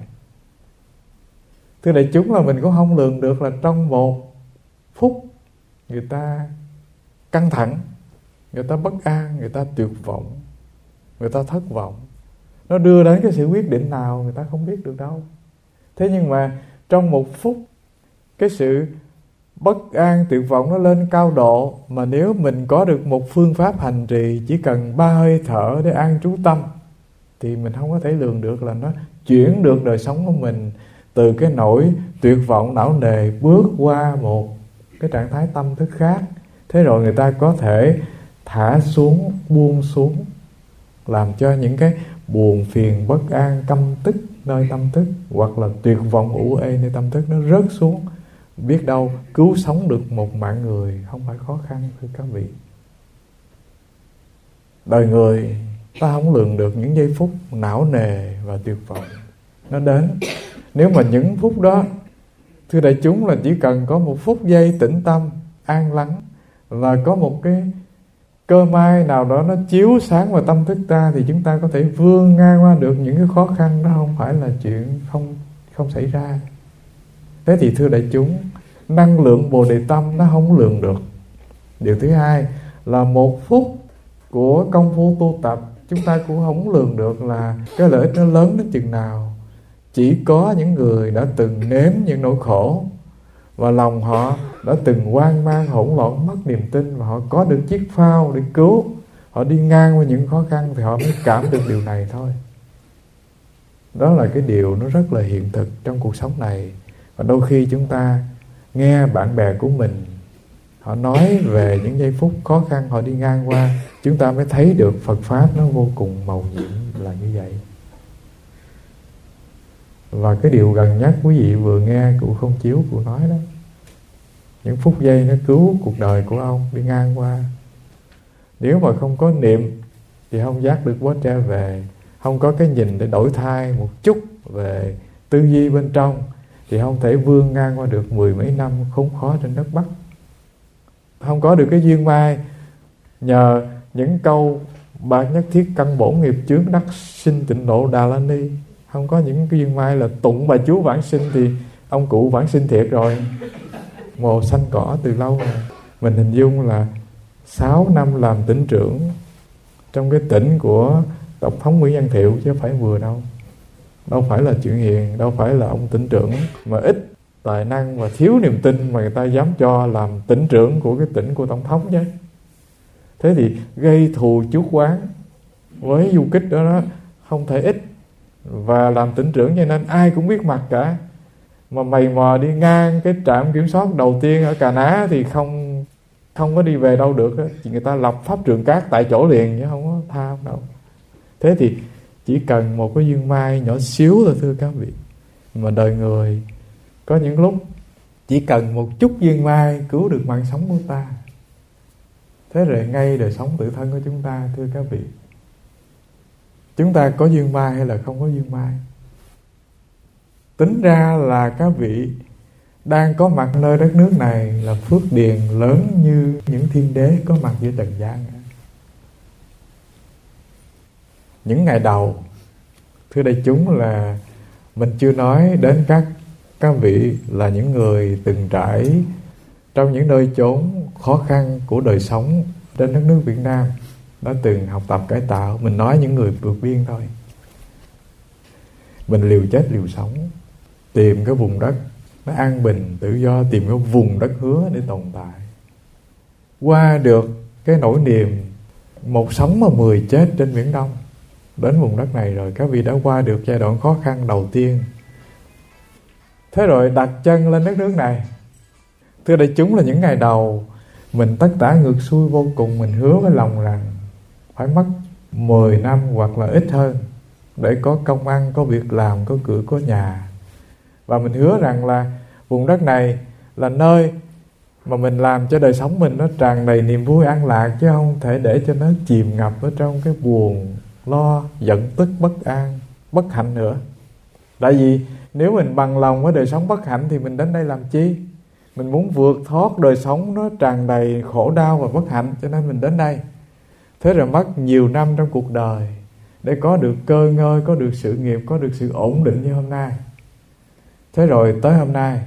Thưa đại chúng, là mình cũng không lường được là trong một phút người ta căng thẳng, người ta bất an, người ta tuyệt vọng, người ta thất vọng, nó đưa đến cái sự quyết định nào người ta không biết được đâu. Thế nhưng mà trong một phút, cái sự bất an, tuyệt vọng nó lên cao độ, mà nếu mình có được một phương pháp hành trì chỉ cần ba hơi thở để an trú tâm, thì mình không có thể lường được là nó chuyển được đời sống của mình từ cái nỗi tuyệt vọng não nề bước qua một cái trạng thái tâm thức khác. Thế rồi người ta có thể thả xuống, buông xuống, làm cho những cái buồn phiền, bất an, căm tức nơi tâm thức, hoặc là tuyệt vọng ủ ê nơi tâm thức nó rớt xuống. Biết đâu cứu sống được một mạng người không phải khó khăn. Thưa các vị, đời người ta không lường được những giây phút não nề và tuyệt vọng nó đến. Nếu mà những phút đó, thưa đại chúng, là chỉ cần có một phút giây tĩnh tâm, an lắng, và có một cái cơ may nào đó nó chiếu sáng vào tâm thức ta, thì chúng ta có thể vươn ngang qua được những cái khó khăn đó, không phải là chuyện không, không xảy ra. Thế thì thưa đại chúng, năng lượng Bồ Đề Tâm nó không lường được. Điều thứ hai là một phút của công phu tu tập, chúng ta cũng không lường được là cái lợi ích nó lớn đến chừng nào. Chỉ có những người đã từng nếm những nỗi khổ, và lòng họ đã từng hoang mang, hỗn loạn, mất niềm tin, và họ có được chiếc phao để cứu, họ đi ngang qua những khó khăn, thì họ mới cảm được điều này thôi. Đó là cái điều nó rất là hiện thực trong cuộc sống này. Và đôi khi chúng ta nghe bạn bè của mình họ nói về những giây phút khó khăn họ đi ngang qua, chúng ta mới thấy được Phật Pháp nó vô cùng màu nhiệm là như vậy. Và cái điều gần nhất quý vị vừa nghe cụ Không Chiếu cụ nói đó, những phút giây nó cứu cuộc đời của ông đi ngang qua. Nếu mà không có niệm thì không giác được Bố Tre về, không có cái nhìn để đổi thay một chút về tư duy bên trong, thì không thể vươn ngang qua được mười mấy năm khốn khó trên đất Bắc. Không có được cái duyên may nhờ những câu bạc nhất thiết căn bổn nghiệp chướng đắc sinh tịnh độ Đà La Ni. Không có những cái duyên may là tụng bà chú vãng sinh, thì ông cụ vãng sinh thiệt rồi, mồ xanh cỏ từ lâu rồi. Mình hình dung là sáu năm làm tỉnh trưởng trong cái tỉnh của Tổng thống Nguyễn Văn Thiệu, chứ không phải vừa đâu. Đâu phải là chuyện hiền, đâu phải là ông tỉnh trưởng mà ít tài năng và thiếu niềm tin mà người ta dám cho làm tỉnh trưởng của cái tỉnh của Tổng thống chứ. Thế thì gây thù chuốc oán với du kích đó, đó không thể ít. Và làm tỉnh trưởng cho nên ai cũng biết mặt cả. Mà mày mò đi ngang cái trạm kiểm soát đầu tiên ở Cà Ná thì không không có đi về đâu được đó. Chỉ người ta lập pháp trường cát tại chỗ liền, chứ không có tha đâu. Thế thì chỉ cần một cái dương mai nhỏ xíu thôi thưa các vị. Mà đời người có những lúc chỉ cần một chút dương mai cứu được mạng sống của ta. Thế rồi ngay đời sống tự thân của chúng ta thưa các vị, chúng ta có dương mai hay là không có dương mai? Tính ra là các vị đang có mặt nơi đất nước này là phước điền lớn như những thiên đế có mặt giữa trần gian. Những ngày đầu, thưa đại chúng, là mình chưa nói đến các các vị là những người từng trải trong những nơi chốn khó khăn của đời sống trên đất nước Việt Nam, đã từng học tập cải tạo. Mình nói những người vượt biên thôi. Mình liều chết liều sống, tìm cái vùng đất nó an bình, tự do, tìm cái vùng đất hứa để tồn tại. Qua được cái nỗi niềm một sống mà mười chết trên Biển Đông, đến vùng đất này rồi các vị đã qua được giai đoạn khó khăn đầu tiên. Thế rồi đặt chân lên đất nước này, thưa đại chúng, là những ngày đầu mình tất tả ngược xuôi vô cùng. Mình hứa với lòng rằng phải mất mười năm hoặc là ít hơn để có công ăn, có việc làm, có cửa, có nhà. Và mình hứa rằng là vùng đất này là nơi mà mình làm cho đời sống mình nó tràn đầy niềm vui an lạc, chứ không thể để cho nó chìm ngập ở trong cái buồn, lo, giận tức, bất an, bất hạnh nữa. Tại vì nếu mình bằng lòng với đời sống bất hạnh thì mình đến đây làm chi? Mình muốn vượt thoát đời sống nó tràn đầy khổ đau và bất hạnh, cho nên mình đến đây. Thế rồi mất nhiều năm trong cuộc đời để có được cơ ngơi, có được sự nghiệp, có được sự ổn định như hôm nay. Thế rồi tới hôm nay,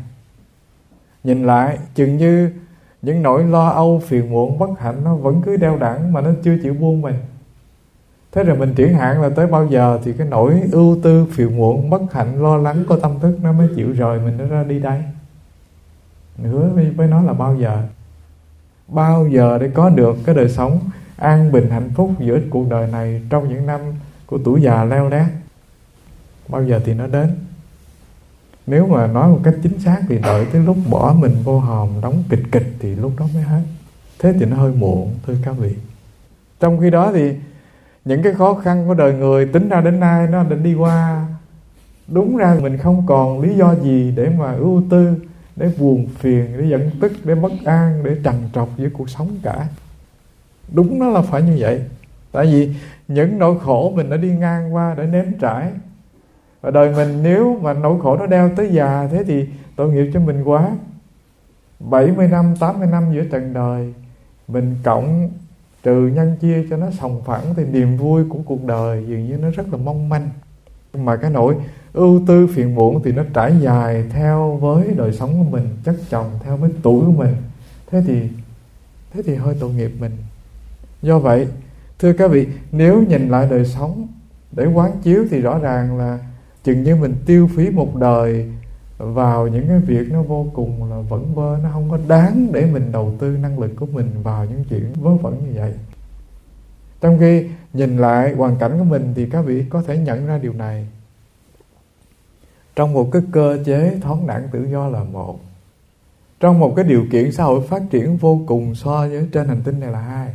nhìn lại chừng như những nỗi lo âu, phiền muộn, bất hạnh nó vẫn cứ đeo đẳng mà nó chưa chịu buông mình. Thế rồi mình triển hạn là tới bao giờ thì cái nỗi ưu tư, phiền muộn, bất hạnh, lo lắng của tâm thức nó mới chịu rời mình, nó ra đi đây. Mình hứa với nó là bao giờ? Bao giờ để có được cái đời sống an bình, hạnh phúc giữa cuộc đời này trong những năm của tuổi già leo lét? Bao giờ thì nó đến? Nếu mà nói một cách chính xác thì đợi tới lúc bỏ mình vô hòm đóng kịch kịch thì lúc đó mới hết. Thế thì nó hơi muộn thưa các vị. Trong khi đó thì những cái khó khăn của đời người tính ra đến nay nó đã đi qua. Đúng ra mình không còn lý do gì để mà ưu tư, để buồn phiền, để giận tức, để bất an, để trằn trọc với cuộc sống cả. Đúng nó là phải như vậy. Tại vì những nỗi khổ mình đã đi ngang qua, đã nếm trải. Và đời mình nếu mà nỗi khổ nó đeo tới già, thế thì tội nghiệp cho mình quá. bảy mươi năm, tám mươi năm giữa trần đời, mình cộng trừ nhân chia cho nó sòng phẳng thì niềm vui của cuộc đời dường như nó rất là mong manh. Mà cái nỗi ưu tư phiền muộn thì nó trải dài theo với đời sống của mình, chất chồng theo với tuổi của mình. Thế thì thế thì hơi tội nghiệp mình. Do vậy, thưa các vị, nếu nhìn lại đời sống để quán chiếu thì rõ ràng là chừng như mình tiêu phí một đời vào những cái việc nó vô cùng là vẩn vơ, nó không có đáng để mình đầu tư năng lực của mình vào những chuyện vớ vẩn như vậy. Trong khi nhìn lại hoàn cảnh của mình thì các vị có thể nhận ra điều này. Trong một cái cơ chế thoáng đẳng tự do là một, trong một cái điều kiện xã hội phát triển vô cùng so với trên hành tinh này là hai.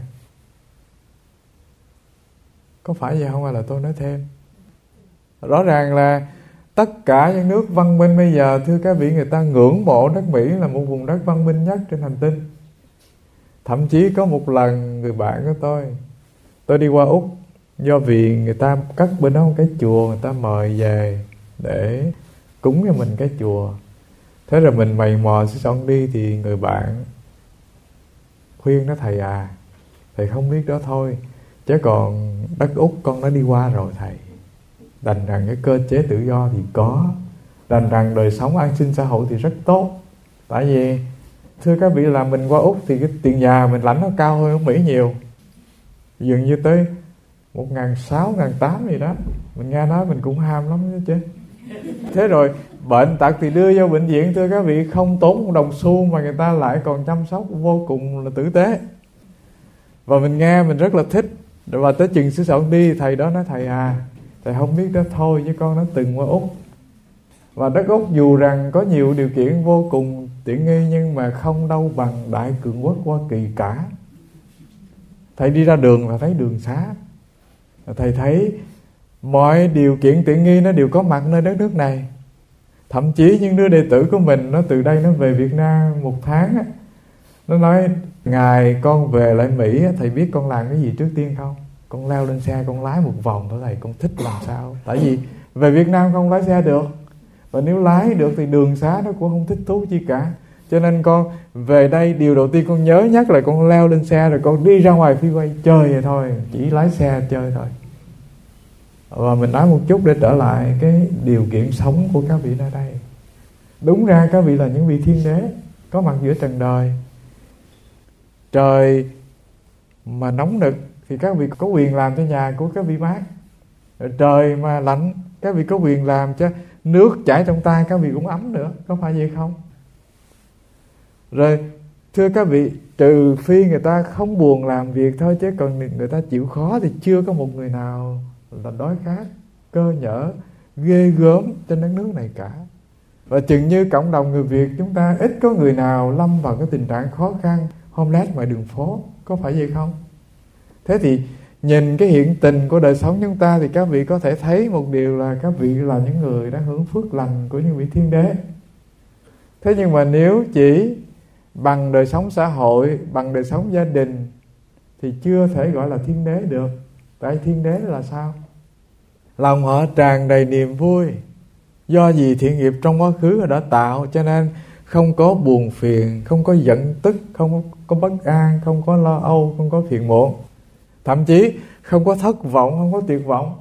Có phải vậy không hay là tôi nói thêm? Rõ ràng là tất cả những nước văn minh bây giờ, thưa các vị, người ta ngưỡng mộ đất Mỹ là một vùng đất văn minh nhất trên hành tinh. Thậm chí có một lần người bạn của tôi, tôi đi qua Úc, do vì người ta cất bên đó một cái chùa, người ta mời về để cúng cho mình cái chùa. Thế rồi mình mày mò sẽ chọn đi thì người bạn khuyên nó: thầy à, thầy không biết đó thôi, chứ còn đất Úc con đã đi qua rồi thầy. Đành rằng cái cơ chế tự do thì có, đành rằng đời sống an sinh xã hội thì rất tốt. Tại vì thưa các vị, là mình qua Úc thì cái tiền nhà mình lãnh nó cao hơn ở Mỹ nhiều, dường như tới một ngàn sáu, một ngàn tám gì đó. Mình nghe nói mình cũng ham lắm đó chứ. Thế rồi bệnh tật thì đưa vô bệnh viện, thưa các vị, không tốn một đồng xu mà người ta lại còn chăm sóc vô cùng là tử tế. Và mình nghe mình rất là thích. Và tới chừng sư Sọn đi, thầy đó nói: thầy à, thầy không biết đó thôi chứ con nó từng qua Úc. Và đất Úc dù rằng có nhiều điều kiện vô cùng tiện nghi, nhưng mà không đâu bằng Đại Cường Quốc Hoa Kỳ cả. Thầy đi ra đường là thấy đường xá, thầy thấy mọi điều kiện tiện nghi nó đều có mặt nơi đất nước này. Thậm chí những đứa đệ tử của mình, nó từ đây nó về Việt Nam một tháng á, nó nói: ngày con về lại Mỹ, thầy biết con làm cái gì trước tiên không? Con leo lên xe con lái một vòng thôi thầy, con thích làm sao. Tại vì về Việt Nam không lái xe được, và nếu lái được thì đường xá nó cũng không thích thú chi cả. Cho nên con về đây, điều đầu tiên con nhớ nhất là con leo lên xe rồi con đi ra ngoài freeway chơi vậy thôi, chỉ lái xe chơi thôi. Và mình nói một chút để trở lại cái điều kiện sống của các vị nơi đây. Đúng ra các vị là những vị thiên đế có mặt giữa trần đời. Trời mà nóng nực thì các vị có quyền làm cho nhà của các vị mát. Trời mà lạnh, các vị có quyền làm cho nước chảy trong tay các vị cũng ấm nữa, có phải vậy không? Rồi thưa các vị, trừ phi người ta không buồn làm việc thôi, chứ còn người ta chịu khó thì chưa có một người nào là đói khát, cơ nhở, ghê gớm trên đất nước này cả. Và chừng như cộng đồng người Việt chúng ta ít có người nào lâm vào cái tình trạng khó khăn, homeless ngoài đường phố, có phải vậy không? Thế thì nhìn cái hiện tình của đời sống chúng ta thì các vị có thể thấy một điều là các vị là những người đang hưởng phước lành của những vị thiên đế. Thế nhưng mà nếu chỉ bằng đời sống xã hội, bằng đời sống gia đình thì chưa thể gọi là thiên đế được. Tại thiên đế là sao? Lòng họ tràn đầy niềm vui, do gì thiện nghiệp trong quá khứ họ đã tạo, cho nên không có buồn phiền, không có giận tức, không có bất an, không có lo âu, không có phiền muộn. Thậm chí không có thất vọng, không có tuyệt vọng.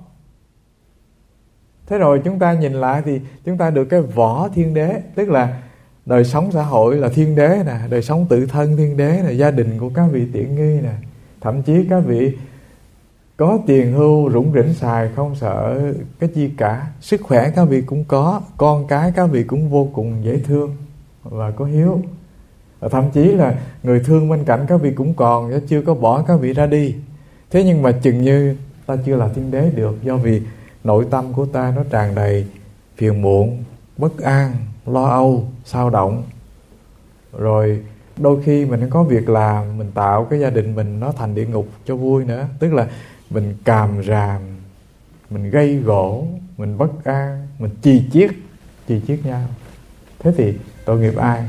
Thế rồi chúng ta nhìn lại thì chúng ta được cái võ thiên đế, tức là đời sống xã hội là thiên đế nè, đời sống tự thân thiên đế nè, gia đình của các vị tiện nghi nè. Thậm chí các vị có tiền hưu rủng rỉnh xài không sợ cái chi cả. Sức khỏe các vị cũng có, con cái các vị cũng vô cùng dễ thương và có hiếu. Và thậm chí là người thương bên cạnh các vị cũng còn, chứ chưa có bỏ các vị ra đi. Thế nhưng mà chừng như ta chưa là thiên đế được, do vì nội tâm của ta nó tràn đầy phiền muộn, bất an, lo âu, xao động. Rồi đôi khi mình có việc làm, mình tạo cái gia đình mình nó thành địa ngục cho vui nữa. Tức là mình càm ràm, mình gây gổ, mình bất an, mình chi chiết, chi chiết nhau. Thế thì tội nghiệp ai?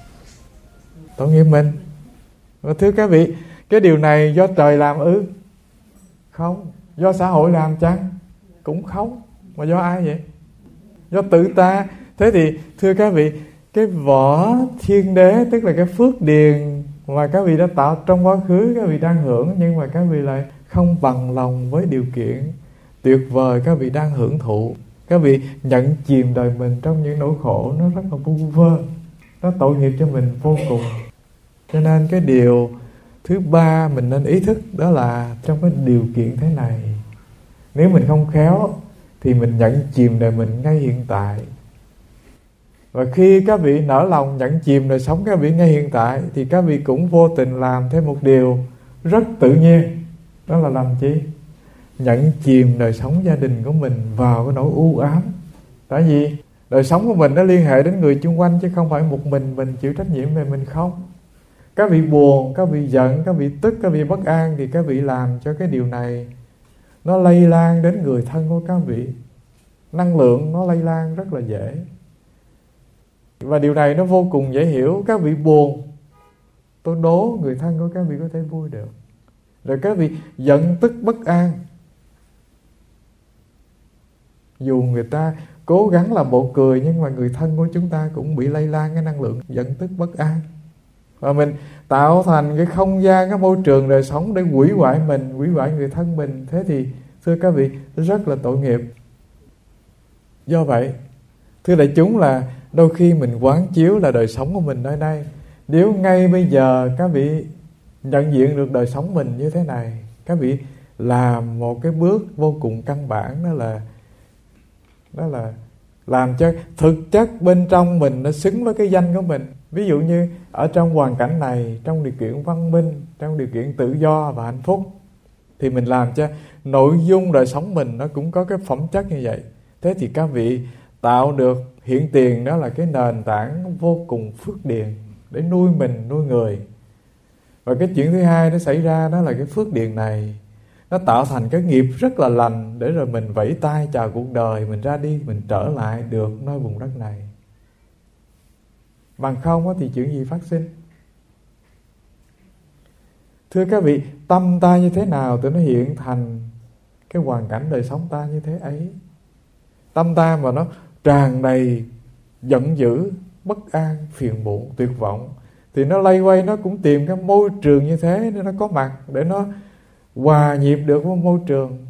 Tội nghiệp mình. Và thưa các vị, cái điều này do trời làm ư? Không. Do xã hội làm chăng? Cũng không. Mà do ai vậy? Do tự ta. Thế thì thưa các vị, cái võ thiên đế, tức là cái phước điền mà các vị đã tạo trong quá khứ, các vị đang hưởng, nhưng mà các vị lại không bằng lòng với điều kiện tuyệt vời các vị đang hưởng thụ. Các vị nhận chìm đời mình trong những nỗi khổ, nó rất là vu vơ, nó tội nghiệp cho mình vô cùng. Cho nên cái điều thứ ba mình nên ý thức đó là trong cái điều kiện thế này, nếu mình không khéo thì mình nhận chìm đời mình ngay hiện tại. Và khi các vị nở lòng nhận chìm đời sống các vị ngay hiện tại, thì các vị cũng vô tình làm thêm một điều rất tự nhiên. Đó là làm chi? Nhận chìm đời sống gia đình của mình vào cái nỗi u ám. Tại vì đời sống của mình nó liên hệ đến người chung quanh, chứ không phải một mình mình chịu trách nhiệm về mình không. Các vị buồn, các vị giận, các vị tức, các vị bất an, thì các vị làm cho cái điều này nó lây lan đến người thân của các vị. Năng lượng nó lây lan rất là dễ. Và điều này nó vô cùng dễ hiểu. Các vị buồn, tôi đố người thân của các vị có thể vui được. Rồi các vị giận tức bất an, dù người ta cố gắng làm bộ cười, nhưng mà người thân của chúng ta cũng bị lây lan cái năng lượng giận tức bất an. Và mình tạo thành cái không gian, cái môi trường đời sống để hủy hoại mình, hủy hoại người thân mình. Thế thì thưa các vị, rất là tội nghiệp. Do vậy, thưa đại chúng, là đôi khi mình quán chiếu là đời sống của mình nơi đây Nếu ngay bây giờ các vị nhận diện được đời sống mình như thế này, các vị làm một cái bước vô cùng căn bản, đó là đó là làm cho thực chất bên trong mình nó xứng với cái danh của mình. Ví dụ như ở trong hoàn cảnh này, trong điều kiện văn minh, trong điều kiện tự do và hạnh phúc, thì mình làm cho nội dung đời sống mình nó cũng có cái phẩm chất như vậy. Thế thì các vị tạo được hiện tiền, đó là cái nền tảng vô cùng phước điền để nuôi mình, nuôi người. Và cái chuyện thứ hai nó xảy ra, đó là cái phước điền này nó tạo thành cái nghiệp rất là lành, để rồi mình vẫy tay chào cuộc đời, mình ra đi, mình trở lại được nơi vùng đất này. Bằng không thì chuyện gì phát sinh? Thưa các vị, tâm ta như thế nào thì nó hiện thành cái hoàn cảnh đời sống ta như thế ấy. Tâm ta mà nó tràn đầy giận dữ, bất an, phiền muộn, tuyệt vọng, thì nó lay quay, nó cũng tìm cái môi trường như thế để nó có mặt, để nó hòa nhịp được với môi trường.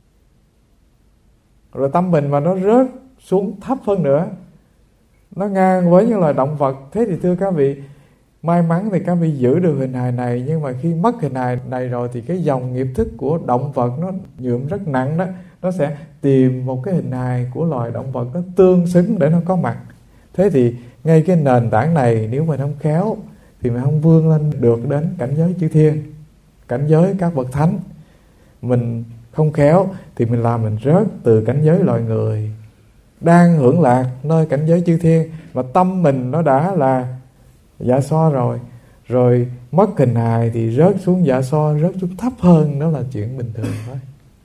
Rồi tâm mình mà nó rớt xuống thấp hơn nữa, nó ngang với những loài động vật, thế thì thưa các vị, may mắn thì các vị giữ được hình hài này. Nhưng mà khi mất hình hài này rồi thì cái dòng nghiệp thức của động vật nó nhuộm rất nặng đó, nó sẽ tìm một cái hình hài của loài động vật nó tương xứng để nó có mặt. Thế thì ngay cái nền tảng này, nếu mình không khéo thì mình không vươn lên được đến cảnh giới chư thiên, cảnh giới các bậc thánh. Mình không khéo thì mình làm mình rớt từ cảnh giới loài người, đang hưởng lạc nơi cảnh giới chư thiên, mà tâm mình nó đã là dạ so rồi. Rồi mất hình hài thì rớt xuống dạ so, rớt xuống thấp hơn, đó là chuyện bình thường thôi.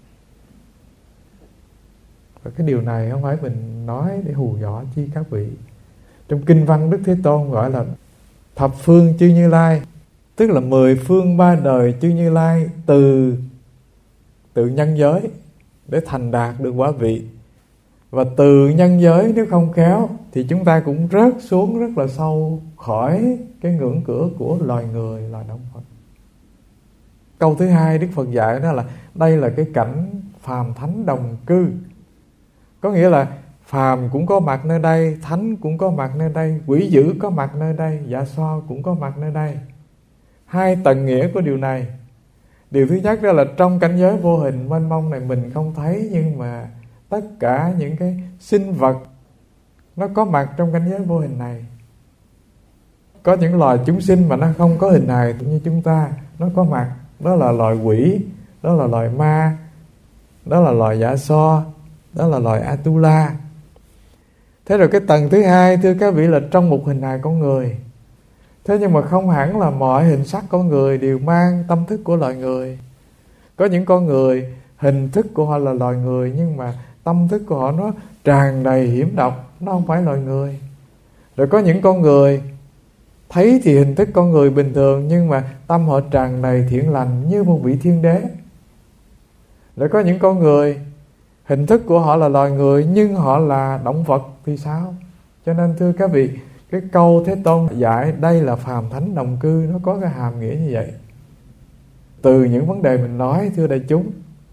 Và cái điều này không phải mình nói để hù dọa chi các vị. Trong kinh văn Đức Thế Tôn gọi là thập phương chư Như Lai, tức là mười phương ba đời chư Như Lai từ từ nhân giới để thành đạt được quả vị. Và từ nhân giới nếu không khéo thì chúng ta cũng rớt xuống rất là sâu khỏi cái ngưỡng cửa của loài người, loài động vật. Câu thứ hai Đức Phật dạy đó là đây là cái cảnh phàm thánh đồng cư. Có nghĩa là phàm cũng có mặt nơi đây, thánh cũng có mặt nơi đây, quỷ dữ có mặt nơi đây, dạ so cũng có mặt nơi đây. Hai tầng nghĩa của điều này. Điều thứ nhất đó là trong cảnh giới vô hình mênh mông này mình không thấy, nhưng mà tất cả những cái sinh vật nó có mặt trong cảnh giới vô hình này. Có những loài chúng sinh mà nó không có hình hài như chúng ta, nó có mặt. Đó là loài quỷ, đó là loài ma, đó là loài dạ so, đó là loài Atula. Thế rồi cái tầng thứ hai, thưa các vị, là trong một hình hài con người. Thế nhưng mà không hẳn là mọi hình sắc con người đều mang tâm thức của loài người. Có những con người hình thức của họ là loài người, nhưng mà tâm thức của họ nó tràn đầy hiểm độc, nó không phải loài người. Rồi có những con người thấy thì hình thức con người bình thường, nhưng mà tâm họ tràn đầy thiện lành như một vị thiên đế. Rồi có những con người hình thức của họ là loài người, nhưng họ là động vật thì sao? Cho nên thưa các vị, cái câu Thế Tôn dạy đây là phàm thánh đồng cư, nó có cái hàm nghĩa như vậy. Từ những vấn đề mình nói, thưa đại chúng,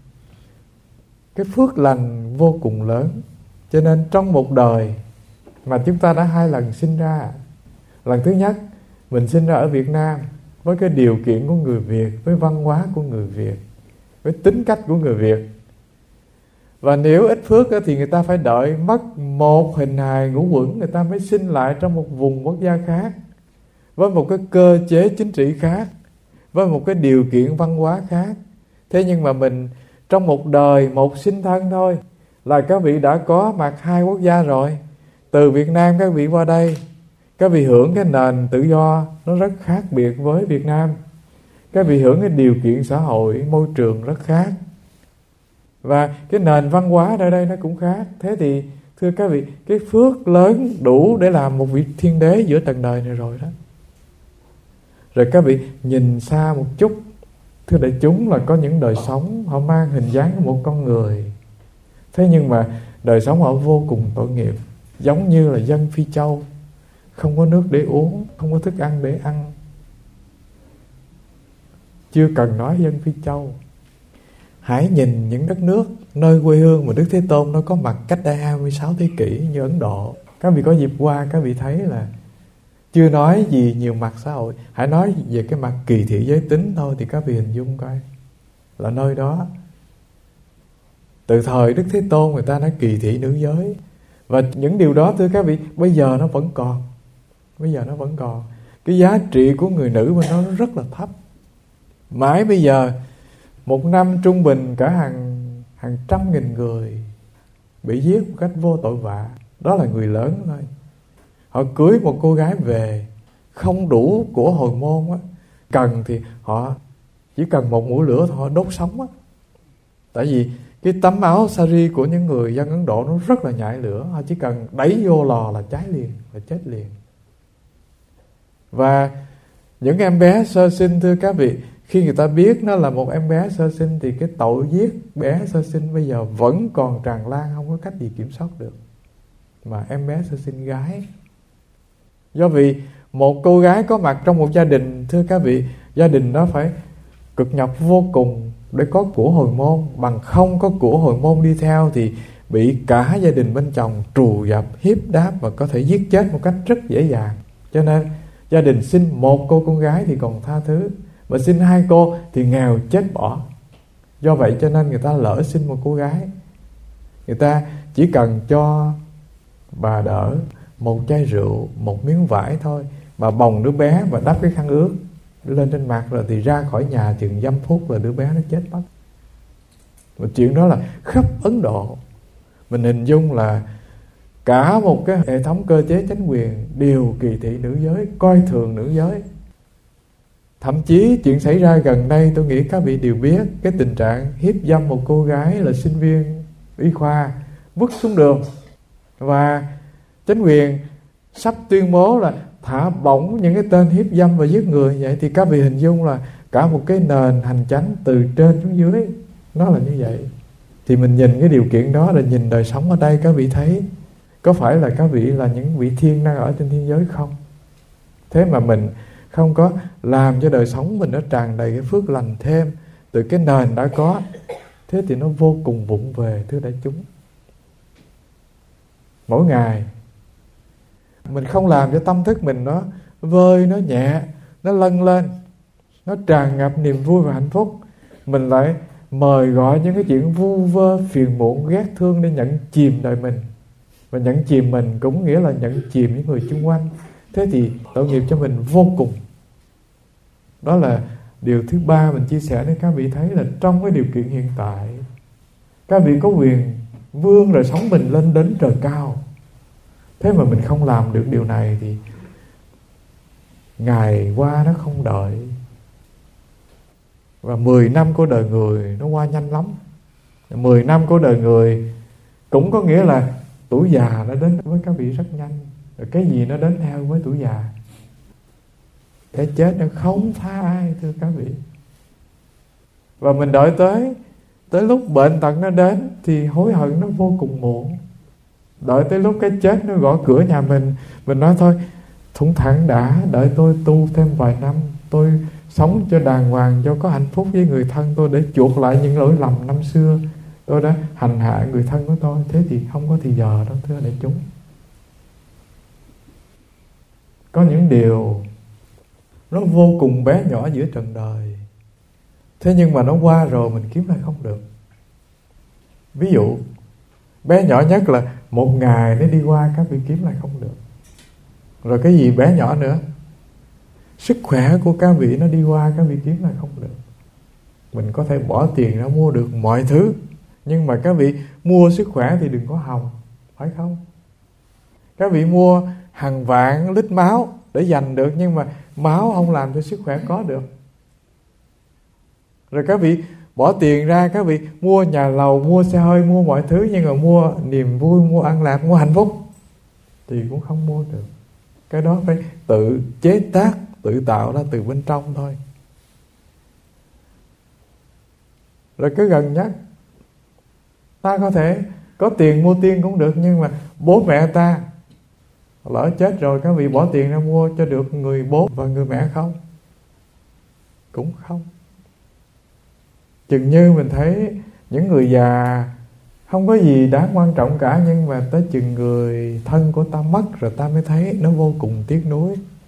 cái phước lành vô cùng lớn. Cho nên trong một đời mà chúng ta đã hai lần sinh ra. Lần thứ nhất, mình sinh ra ở Việt Nam với cái điều kiện của người Việt, với văn hóa của người Việt, với tính cách của người Việt. Và nếu ít phước thì người ta phải đợi mất một hình hài ngũ quẩn, người ta mới sinh lại trong một vùng quốc gia khác, với một cái cơ chế chính trị khác, với một cái điều kiện văn hóa khác. Thế nhưng mà mình trong một đời, một sinh thân thôi, là các vị đã có mặt hai quốc gia rồi. Từ Việt Nam các vị qua đây, các vị hưởng cái nền tự do nó rất khác biệt với Việt Nam. Các vị hưởng cái điều kiện xã hội, môi trường rất khác. Và cái nền văn hóa ở đây nó cũng khác. Thế thì thưa các vị, cái phước lớn đủ để làm một vị thiên đế giữa tầng đời này rồi đó. Rồi các vị nhìn xa một chút, thưa đại chúng, là có những đời sống họ mang hình dáng của một con người. Thế nhưng mà đời sống họ vô cùng tội nghiệp, giống như là dân Phi Châu, không có nước để uống, không có thức ăn để ăn. Chưa cần nói dân Phi Châu, hãy nhìn những đất nước nơi quê hương mà Đức Thế Tôn nó có mặt cách đây hai mươi sáu thế kỷ như Ấn Độ. Các vị có dịp qua, các vị thấy là Chưa nói gì nhiều mặt xã hội, hãy nói về cái mặt kỳ thị giới tính thôi thì các vị hình dung coi. Là nơi đó từ thời Đức Thế Tôn người ta đã kỳ thị nữ giới. Và những điều đó thưa các vị, bây giờ nó vẫn còn. Bây giờ nó vẫn còn. Cái giá trị của người nữ bên đó nó rất là thấp. Mãi bây giờ một năm trung bình cả hàng hàng trăm nghìn người bị giết một cách vô tội vạ. Đó là người lớn thôi. Họ cưới một cô gái về không đủ của hồi môn á, cần thì họ chỉ cần một mũi lửa thôi họ đốt sống á. Tại vì cái tấm áo sari của những người dân Ấn Độ nó rất là nhạy lửa, họ chỉ cần đẩy vô lò là cháy liền, là chết liền. Và những em bé sơ sinh thưa các vị, khi người ta biết nó là một em bé sơ sinh thì cái tội giết bé sơ sinh bây giờ vẫn còn tràn lan, không có cách gì kiểm soát được. Mà em bé sơ sinh gái. Do vì một cô gái có mặt trong một gia đình, thưa các vị, gia đình đó phải cực nhọc vô cùng để có của hồi môn. Bằng không có của hồi môn đi theo thì bị cả gia đình bên chồng trù dập, hiếp đáp và có thể giết chết một cách rất dễ dàng. Cho nên gia đình sinh một cô con gái thì còn tha thứ, mà sinh hai cô thì nghèo chết bỏ. Do vậy cho nên người ta lỡ sinh một cô gái, người ta chỉ cần cho bà đỡ một chai rượu, một miếng vải thôi, mà bồng đứa bé và đắp cái khăn ướt lên trên mặt rồi thì ra khỏi nhà chừng dăm phút là đứa bé nó chết mất. Và chuyện đó là khắp Ấn Độ. Mình hình dung là cả một cái hệ thống cơ chế chính quyền đều kỳ thị nữ giới, coi thường nữ giới. Thậm chí chuyện xảy ra gần đây tôi nghĩ các vị đều biết, cái tình trạng hiếp dâm một cô gái là sinh viên y khoa vứt xuống đường, và chính quyền sắp tuyên bố là thả bổng những cái tên hiếp dâm và giết người. Vậy thì các vị hình dung là cả một cái nền hành chánh từ trên xuống dưới nó là như vậy. Thì mình nhìn cái điều kiện đó là nhìn đời sống ở đây, các vị thấy có phải là các vị là những vị thiên đang ở trên thiên giới không? Thế mà mình không có làm cho đời sống mình nó tràn đầy cái phước lành thêm từ cái nền đã có, thế thì nó vô cùng vụng về thưa đại chúng. Mỗi ngày mình không làm cho tâm thức mình nó vơi, nó nhẹ, nó lâng lên, nó tràn ngập niềm vui và hạnh phúc, mình lại mời gọi những cái chuyện vu vơ, phiền muộn, ghét thương để nhận chìm đời mình. Và nhận chìm mình cũng nghĩa là nhận chìm những người xung quanh. Thế thì tội nghiệp cho mình vô cùng. Đó là điều thứ ba mình chia sẻ để các vị thấy là trong cái điều kiện hiện tại, các vị có quyền vươn đời sống mình lên đến trời cao. Thế mà mình không làm được điều này thì ngày qua nó không đợi. Và mười năm của đời người nó qua nhanh lắm. Mười năm của đời người cũng có nghĩa là tuổi già nó đến với các vị rất nhanh. Rồi cái gì nó đến theo với tuổi già? Cái chết nó không tha ai thưa các vị. Và mình đợi tới Tới lúc bệnh tật nó đến thì hối hận nó vô cùng muộn. Đợi tới lúc cái chết nó gõ cửa nhà mình, mình nói thôi thủng thẳng đã, đợi tôi tu thêm vài năm, tôi sống cho đàng hoàng, cho có hạnh phúc với người thân tôi để chuộc lại những lỗi lầm năm xưa tôi đã hành hạ người thân của tôi. Thế thì không có thì giờ đâu thưa đại chúng. Có những điều nó vô cùng bé nhỏ giữa trần đời, thế nhưng mà nó qua rồi mình kiếm lại không được. Ví dụ bé nhỏ nhất là một ngày nó đi qua các vị kiếm lại không được. Rồi cái gì bé nhỏ nữa? Sức khỏe của các vị nó đi qua các vị kiếm lại không được. Mình có thể bỏ tiền ra mua được mọi thứ, nhưng mà các vị mua sức khỏe thì đừng có hòng, phải không? Các vị mua hàng vạn lít máu để dành được, nhưng mà máu không làm cho sức khỏe có được. Rồi các vị bỏ tiền ra, các vị mua nhà lầu, mua xe hơi, mua mọi thứ, nhưng mà mua niềm vui, mua an lạc, mua hạnh phúc thì cũng không mua được. Cái đó phải tự chế tác, tự tạo ra từ bên trong thôi. Rồi cái gần nhất, ta có thể có tiền mua tiên cũng được, nhưng mà bố mẹ ta lỡ chết rồi, các vị bỏ tiền ra mua cho được người bố và người mẹ không? Cũng không. Chừng như mình thấy những người già không có gì đáng quan trọng cả, nhưng mà tới chừng người thân của ta mất rồi ta mới thấy nó vô cùng tiếc nuối.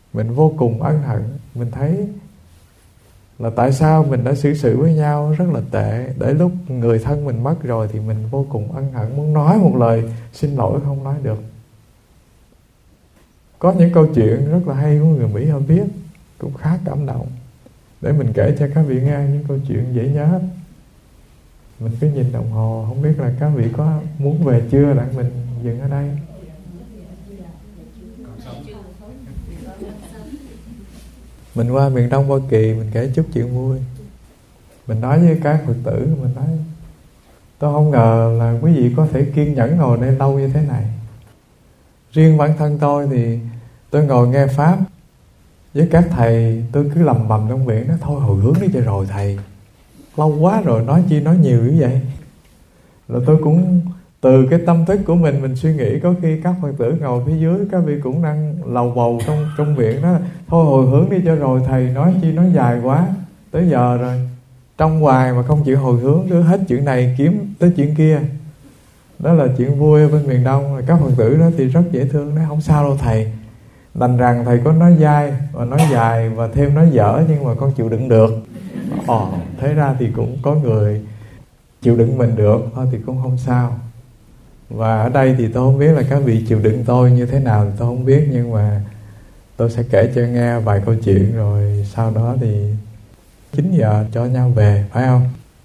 mình vô cùng ân hận. Mình thấy là tại sao mình đã xử sự với nhau rất là tệ, để lúc người thân mình mất rồi thì mình vô cùng ân hận, muốn nói một lời xin lỗi không nói được. Có những câu chuyện rất là hay của người Mỹ họ viết, cũng khá cảm động, để mình kể cho các vị nghe những câu chuyện dễ nhớ. Mình cứ nhìn đồng hồ, không biết là các vị có muốn về chưa, để mình dừng ở đây. Mình qua miền Đông Hoa Kỳ, mình kể chút chuyện vui. Mình nói với các Phật tử, mình nói tôi không ngờ là quý vị có thể kiên nhẫn ngồi đây lâu như thế này. Riêng bản thân tôi thì tôi ngồi nghe Pháp với các thầy, tôi cứ lầm bầm trong miệng đó, thôi hồi hướng đi cho rồi thầy, lâu quá rồi, nói chi nói nhiều như vậy. Là tôi cũng từ cái tâm thức của mình, mình suy nghĩ có khi các Phật tử ngồi phía dưới, các vị cũng đang lầu bầu trong trong miệng đó, thôi hồi hướng đi cho rồi thầy, nói chi nói dài quá, tới giờ rồi. Trong hoài mà không chịu hồi hướng, cứ hết chuyện này kiếm tới chuyện kia. Đó là chuyện vui ở bên miền Đông. Các Phật tử đó thì rất dễ thương, nói không sao đâu thầy, đành rằng thầy có nói dai và nói dài và thêm nói dở, nhưng mà con chịu đựng được. Ồ, thế ra thì cũng có người chịu đựng mình được, thôi thì cũng không sao. Và ở đây thì tôi không biết là các vị chịu đựng tôi như thế nào thì tôi không biết, nhưng mà tôi sẽ kể cho nghe vài câu chuyện, rồi sau đó thì chín giờ cho nhau về, phải không?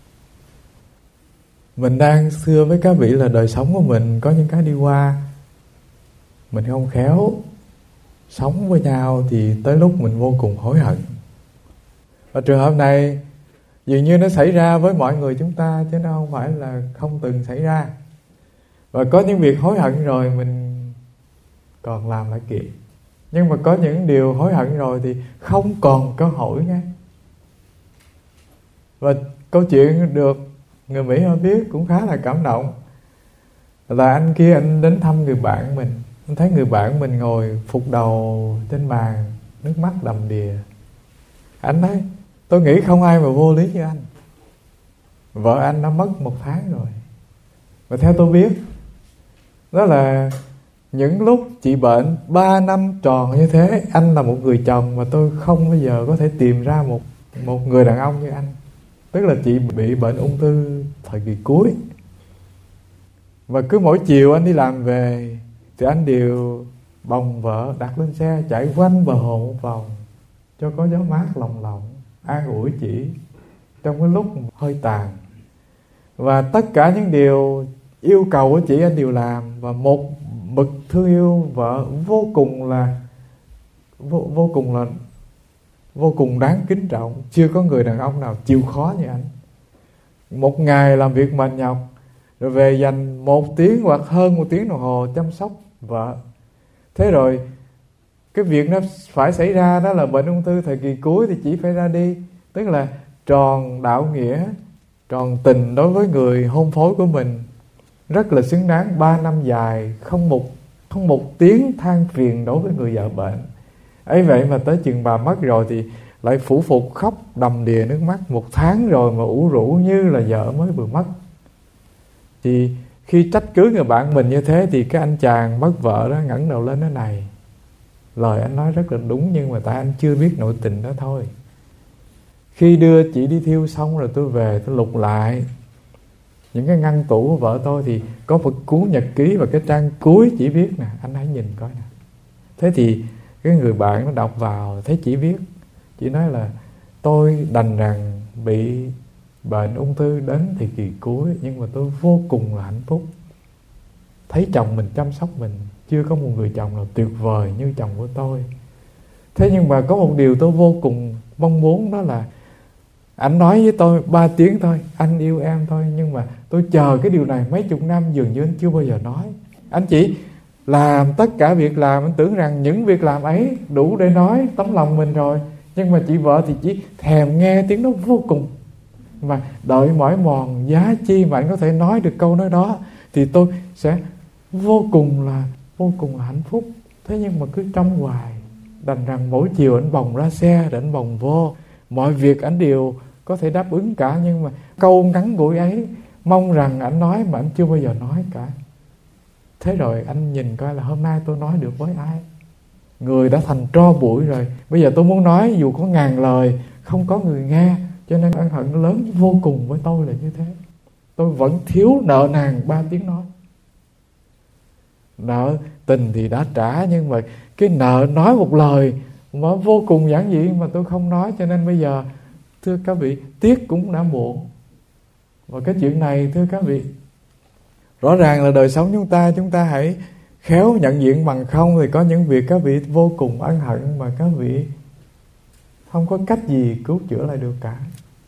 Mình đang thưa với các vị là đời sống của mình có những cái đi qua, mình không khéo sống với nhau thì tới lúc mình vô cùng hối hận. Và trường hợp này dường như nó xảy ra với mọi người chúng ta, chứ nó không phải là không từng xảy ra. Và có những việc hối hận rồi mình còn làm lại kịp, nhưng mà có những điều hối hận rồi thì không còn cơ hội nghe. Và câu chuyện được người Mỹ họ viết cũng khá là cảm động. Là anh kia anh đến thăm người bạn mình, anh thấy người bạn mình ngồi phục đầu trên bàn, nước mắt đầm đìa. Anh nói tôi nghĩ không ai mà vô lý như anh. Vợ anh đã mất một tháng rồi. Và theo tôi biết, đó là những lúc chị bệnh ba năm tròn như thế, anh là một người chồng mà tôi không bao giờ có thể tìm ra một, một người đàn ông như anh. Tức là chị bị bệnh ung thư thời kỳ cuối. Và cứ mỗi chiều anh đi làm về thì anh đều bồng vợ đặt lên xe chạy quanh bờ hồ một vòng cho có gió mát lòng lòng, an ủi chị trong cái lúc hơi tàn. Và tất cả những điều yêu cầu của chị anh đều làm. Và một bậc thương yêu vợ vô cùng là vô, vô cùng là vô cùng đáng kính trọng. Chưa có người đàn ông nào chịu khó như anh. Một ngày làm việc mệt nhọc rồi về dành một tiếng hoặc hơn một tiếng đồng hồ chăm sóc vợ. Thế rồi cái việc nó phải xảy ra đó là bệnh ung thư thời kỳ cuối thì chỉ phải ra đi. Tức là tròn đạo nghĩa, tròn tình đối với người hôn phối của mình, rất là xứng đáng. Ba năm dài không một không một tiếng than phiền đối với người vợ bệnh. Ấy vậy mà tới chừng bà mất rồi thì lại phủ phục khóc đầm đìa nước mắt. Một tháng rồi mà ủ rũ như là vợ mới vừa mất. Thì khi trách cứ người bạn mình như thế thì cái anh chàng mất vợ đó ngẩng đầu lên nói này, lời anh nói rất là đúng, nhưng mà tại anh chưa biết nội tình đó thôi. Khi đưa chị đi thiêu xong rồi tôi về tôi lục lại những cái ngăn tủ của vợ tôi thì có một cuốn nhật ký, và cái trang cuối chỉ viết nè, anh hãy nhìn coi nè. Thế thì cái người bạn nó đọc vào thấy chỉ viết, chỉ nói là tôi đành rằng bị bệnh ung thư đến thời kỳ cuối, nhưng mà tôi vô cùng là hạnh phúc. Thấy chồng mình chăm sóc mình, chưa có một người chồng nào tuyệt vời như chồng của tôi. Thế nhưng mà có một điều tôi vô cùng mong muốn, đó là anh nói với tôi ba tiếng thôi, anh yêu em thôi, nhưng mà tôi chờ cái điều này mấy chục năm, dường như anh chưa bao giờ nói. Anh chỉ làm tất cả việc làm, anh tưởng rằng những việc làm ấy đủ để nói tấm lòng mình rồi. Nhưng mà chị vợ thì chỉ thèm nghe tiếng đó vô cùng, mà đợi mỏi mòn giá chi mà anh có thể nói được câu nói đó, thì tôi sẽ vô cùng là vô cùng là hạnh phúc. Thế nhưng mà cứ trong hoài, đành rằng mỗi chiều anh bồng ra xe để anh bồng vô, mọi việc anh đều có thể đáp ứng cả, nhưng mà câu ngắn ngủi ấy mong rằng anh nói mà anh chưa bao giờ nói cả. Thế rồi anh nhìn coi là hôm nay tôi nói được với ai. Người đã thành tro bụi rồi. Bây giờ tôi muốn nói dù có ngàn lời không có người nghe. Cho nên ân hận lớn vô cùng với tôi là như thế. Tôi vẫn thiếu nợ nàng ba tiếng nói. Nợ tình thì đã trả, nhưng mà cái nợ nói một lời mà vô cùng giản dị mà tôi không nói. Cho nên bây giờ thưa các vị, tiếc cũng đã muộn. Và cái chuyện này thưa các vị, rõ ràng là đời sống chúng ta, chúng ta hãy khéo nhận diện, bằng không thì có những việc các vị vô cùng ân hận mà các vị không có cách gì cứu chữa lại được cả.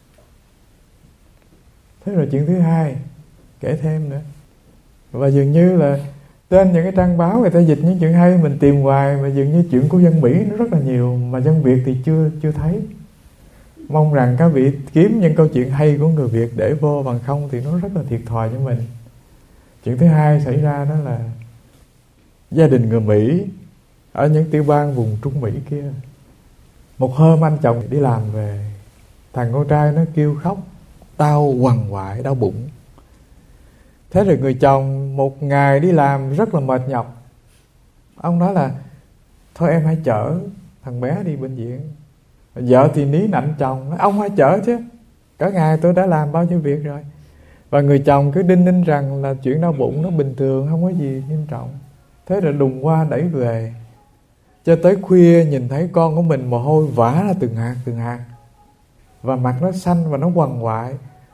Thế rồi chuyện thứ hai, kể thêm nữa. Và dường như là trên những cái trang báo người ta dịch những chuyện hay mình tìm hoài, mà dường như chuyện của dân Mỹ nó rất là nhiều mà dân Việt thì chưa chưa thấy. Mong rằng các vị kiếm những câu chuyện hay của người Việt để vô, bằng không thì nó rất là thiệt thòi cho mình. Chuyện thứ hai xảy ra đó là gia đình người Mỹ ở những tiểu bang vùng Trung Mỹ kia. Một hôm anh chồng đi làm về, thằng con trai nó kêu khóc, đau quằn quại, đau bụng. Thế rồi người chồng một ngày đi làm rất là mệt nhọc. Ông nói là thôi em hãy chở thằng bé đi bệnh viện. Vợ thì ní nạnh chồng, nói, ông hãy chở chứ, cả ngày tôi đã làm bao nhiêu việc rồi. Và người chồng cứ đinh ninh rằng là chuyện đau bụng nó bình thường, không có gì nghiêm trọng. Thế rồi đùng qua đẩy về. Cho tới khuya nhìn thấy con của mình mồ hôi vã ra từng hạt từng hạt, và mặt nó xanh và nó quằn quại,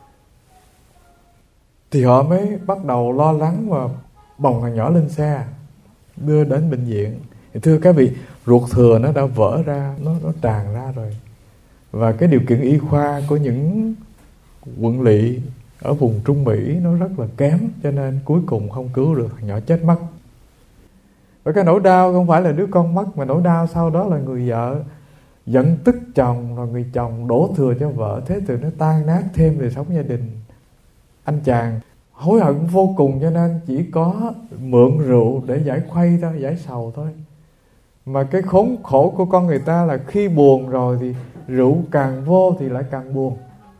thì họ mới bắt đầu lo lắng và bồng thằng nhỏ lên xe đưa đến bệnh viện. Thì thưa các vị, ruột thừa nó đã vỡ ra, nó, nó tràn ra rồi. Và cái điều kiện y khoa của những quận lỵ ở vùng Trung Mỹ nó rất là kém, cho nên cuối cùng không cứu được, thằng nhỏ chết mất. Và cái nỗi đau không phải là đứa con mất, mà nỗi đau sau đó là người vợ giận tức chồng, rồi người chồng đổ thừa cho vợ. Thế từ nó tan nát thêm đời sống gia đình. Anh chàng hối hận vô cùng, cho nên chỉ có mượn rượu để giải khuây thôi, giải sầu thôi. Mà cái khốn khổ của con người ta là khi buồn rồi thì rượu càng vô thì lại càng buồn.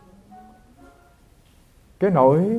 Cái nỗi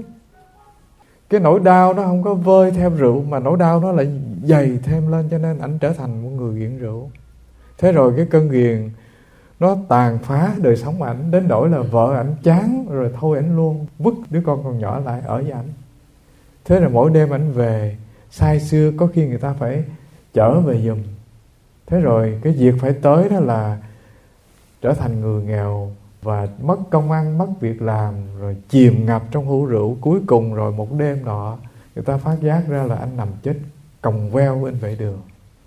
Cái nỗi đau nó không có vơi theo rượu, mà nỗi đau nó lại dày thêm lên, cho nên ảnh trở thành một người nghiện rượu. Thế rồi cái cơn nghiện nó tàn phá đời sống ảnh, đến nỗi là vợ ảnh chán rồi thôi ảnh luôn, vứt đứa con còn nhỏ lại ở với ảnh. Thế rồi mỗi đêm ảnh về say sưa, có khi người ta phải chở về giùm. Thế rồi cái việc phải tới đó là trở thành người nghèo và mất công ăn, mất việc làm, rồi chìm ngập trong hũ rượu. Cuối cùng rồi một đêm nọ người ta phát giác ra là anh nằm chết còng veo bên vệ đường.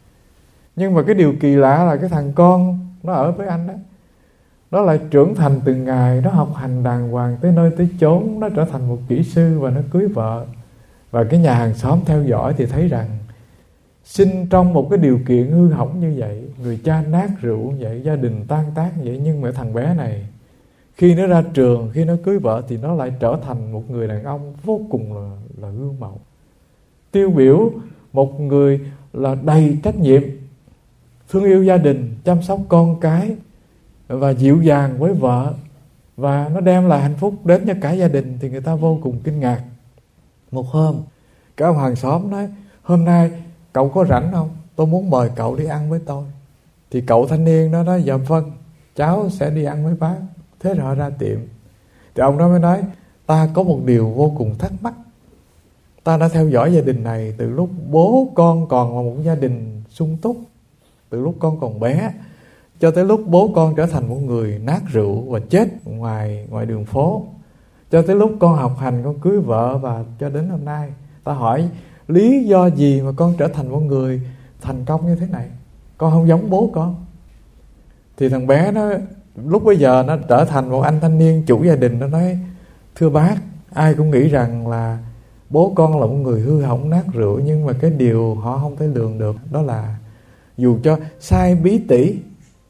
Nhưng mà cái điều kỳ lạ là cái thằng con nó ở với anh đó, nó lại trưởng thành từng ngày, nó học hành đàng hoàng tới nơi tới chốn, nó trở thành một kỹ sư và nó cưới vợ. Và cái nhà hàng xóm theo dõi thì thấy rằng sinh trong một cái điều kiện hư hỏng như vậy, người cha nát rượu như vậy, gia đình tan tác như vậy, nhưng mà thằng bé này khi nó ra trường, khi nó cưới vợ thì nó lại trở thành một người đàn ông vô cùng là, là gương mẫu, tiêu biểu, một người là đầy trách nhiệm, thương yêu gia đình, chăm sóc con cái và dịu dàng với vợ, và nó đem lại hạnh phúc đến cho cả gia đình. Thì người ta vô cùng kinh ngạc. Một hôm cái ông hàng xóm nói: hôm nay cậu có rảnh không? Tôi muốn mời cậu đi ăn với tôi. Thì cậu thanh niên đó nói: dạ vâng, cháu sẽ đi ăn với bác. Thế rồi họ ra tiệm. Thì ông đó mới nói: ta có một điều vô cùng thắc mắc. Ta đã theo dõi gia đình này từ lúc bố con còn là một gia đình sung túc, từ lúc con còn bé, cho tới lúc bố con trở thành một người nát rượu và chết ngoài ngoài đường phố, cho tới lúc con học hành, con cưới vợ, và cho đến hôm nay. Ta hỏi lý do gì mà con trở thành một người thành công như thế này? Con không giống bố con. Thì thằng bé nó lúc bấy giờ nó trở thành một anh thanh niên chủ gia đình. Nó nói: thưa bác, ai cũng nghĩ rằng là bố con là một người hư hỏng nát rượu, nhưng mà cái điều họ không thể lường được đó là dù cho sai bí tỉ,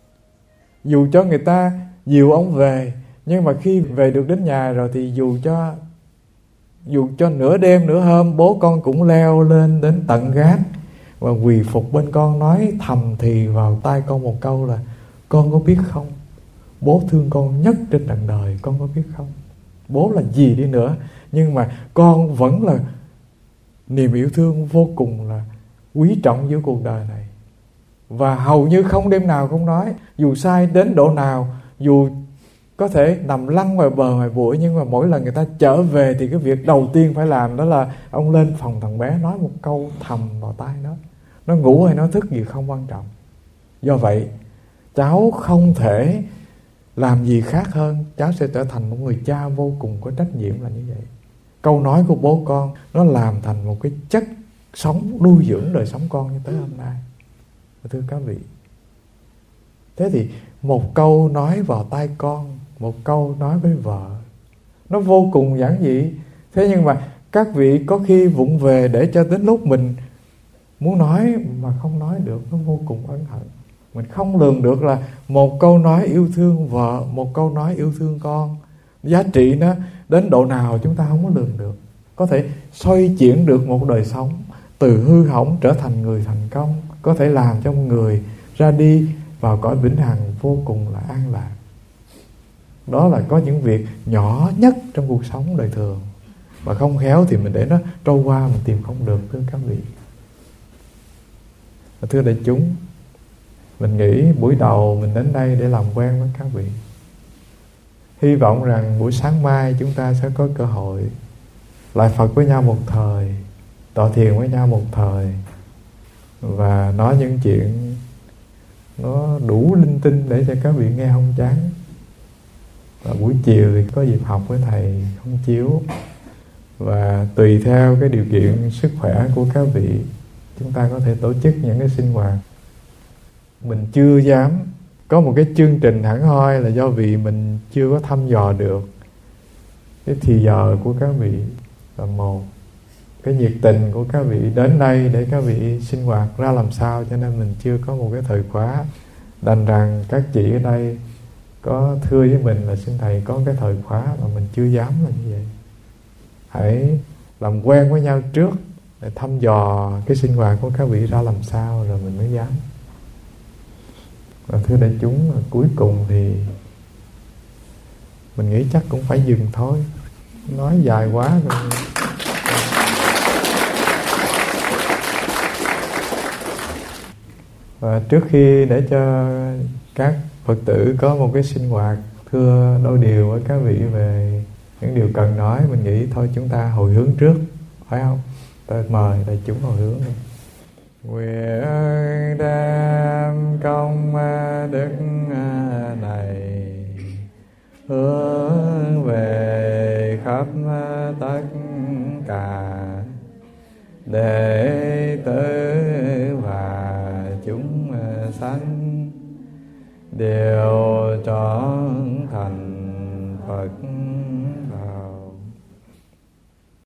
dù cho người ta dìu ông về, nhưng mà khi về được đến nhà rồi thì dù cho dù cho nửa đêm nửa hôm, bố con cũng leo lên đến tận gác và quỳ phục bên con, nói thầm thì vào tai con một câu là: con có biết không, bố thương con nhất trên trần đời, con có biết không? Bố là gì đi nữa, nhưng mà con vẫn là niềm yêu thương vô cùng là quý trọng giữa cuộc đời này. và hầu như không đêm nào không nói. Dù sai đến độ nào, dù có thể nằm lăn ngoài bờ ngoài bụi, nhưng mà mỗi lần người ta trở về thì cái việc đầu tiên phải làm đó là ông lên phòng thằng bé nói một câu thầm vào tai nó. Nó ngủ hay nó thức gì không quan trọng. Do vậy cháu không thể làm gì khác hơn, cháu sẽ trở thành một người cha vô cùng có trách nhiệm là như vậy. Câu nói của bố con nó làm thành một cái chất sống nuôi dưỡng đời sống con như tới hôm nay. Thưa các vị, thế thì một câu nói vào tai con, một câu nói với vợ, nó vô cùng giản dị. Thế nhưng mà các vị có khi vụng về để cho đến lúc mình muốn nói mà không nói được, nó vô cùng ân hận. Mình không lường được là một câu nói yêu thương vợ, một câu nói yêu thương con, giá trị nó đến độ nào chúng ta không có lường được. Có thể xoay chuyển được một đời sống từ hư hỏng trở thành người thành công, có thể làm cho một người ra đi vào cõi vĩnh hằng vô cùng là an lạc. Đó là có những việc nhỏ nhất trong cuộc sống đời thường, mà không khéo thì mình để nó trôi qua, mình tìm không được. Thưa các vị, thưa đại chúng, mình nghĩ buổi đầu mình đến đây để làm quen với các vị. Hy vọng rằng buổi sáng mai chúng ta sẽ có cơ hội lại Phật với nhau một thời, tọa thiền với nhau một thời, và nói những chuyện nó đủ linh tinh để cho các vị nghe không chán. Và buổi chiều thì có dịp học với thầy không chiếu, và tùy theo cái điều kiện sức khỏe của các vị, chúng ta có thể tổ chức những cái sinh hoạt. Mình chưa dám có một cái chương trình hẳn hoi là do vì mình chưa có thăm dò được cái thì giờ của các vị là một, cái nhiệt tình của các vị đến đây để các vị sinh hoạt ra làm sao, cho nên mình chưa có một cái thời khóa. Đành rằng các chị ở đây có thưa với mình là xin thầy có cái thời khóa mà mình chưa dám là như vậy. Hãy làm quen với nhau trước để thăm dò cái sinh hoạt của các vị ra làm sao, rồi mình mới dám. Và thưa đại chúng, cuối cùng thì mình nghĩ chắc cũng phải dừng thôi, nói dài quá rồi. Và trước khi để cho các Phật tử có một cái sinh hoạt thưa đôi điều với các vị về những điều cần nói, mình nghĩ thôi chúng ta hồi hướng trước, phải không? Ta mời đại chúng hồi hướng đi. Nguyện đem công đức này hướng về khắp tất cả đệ tử và chúng sanh đều trọn thành Phật đạo.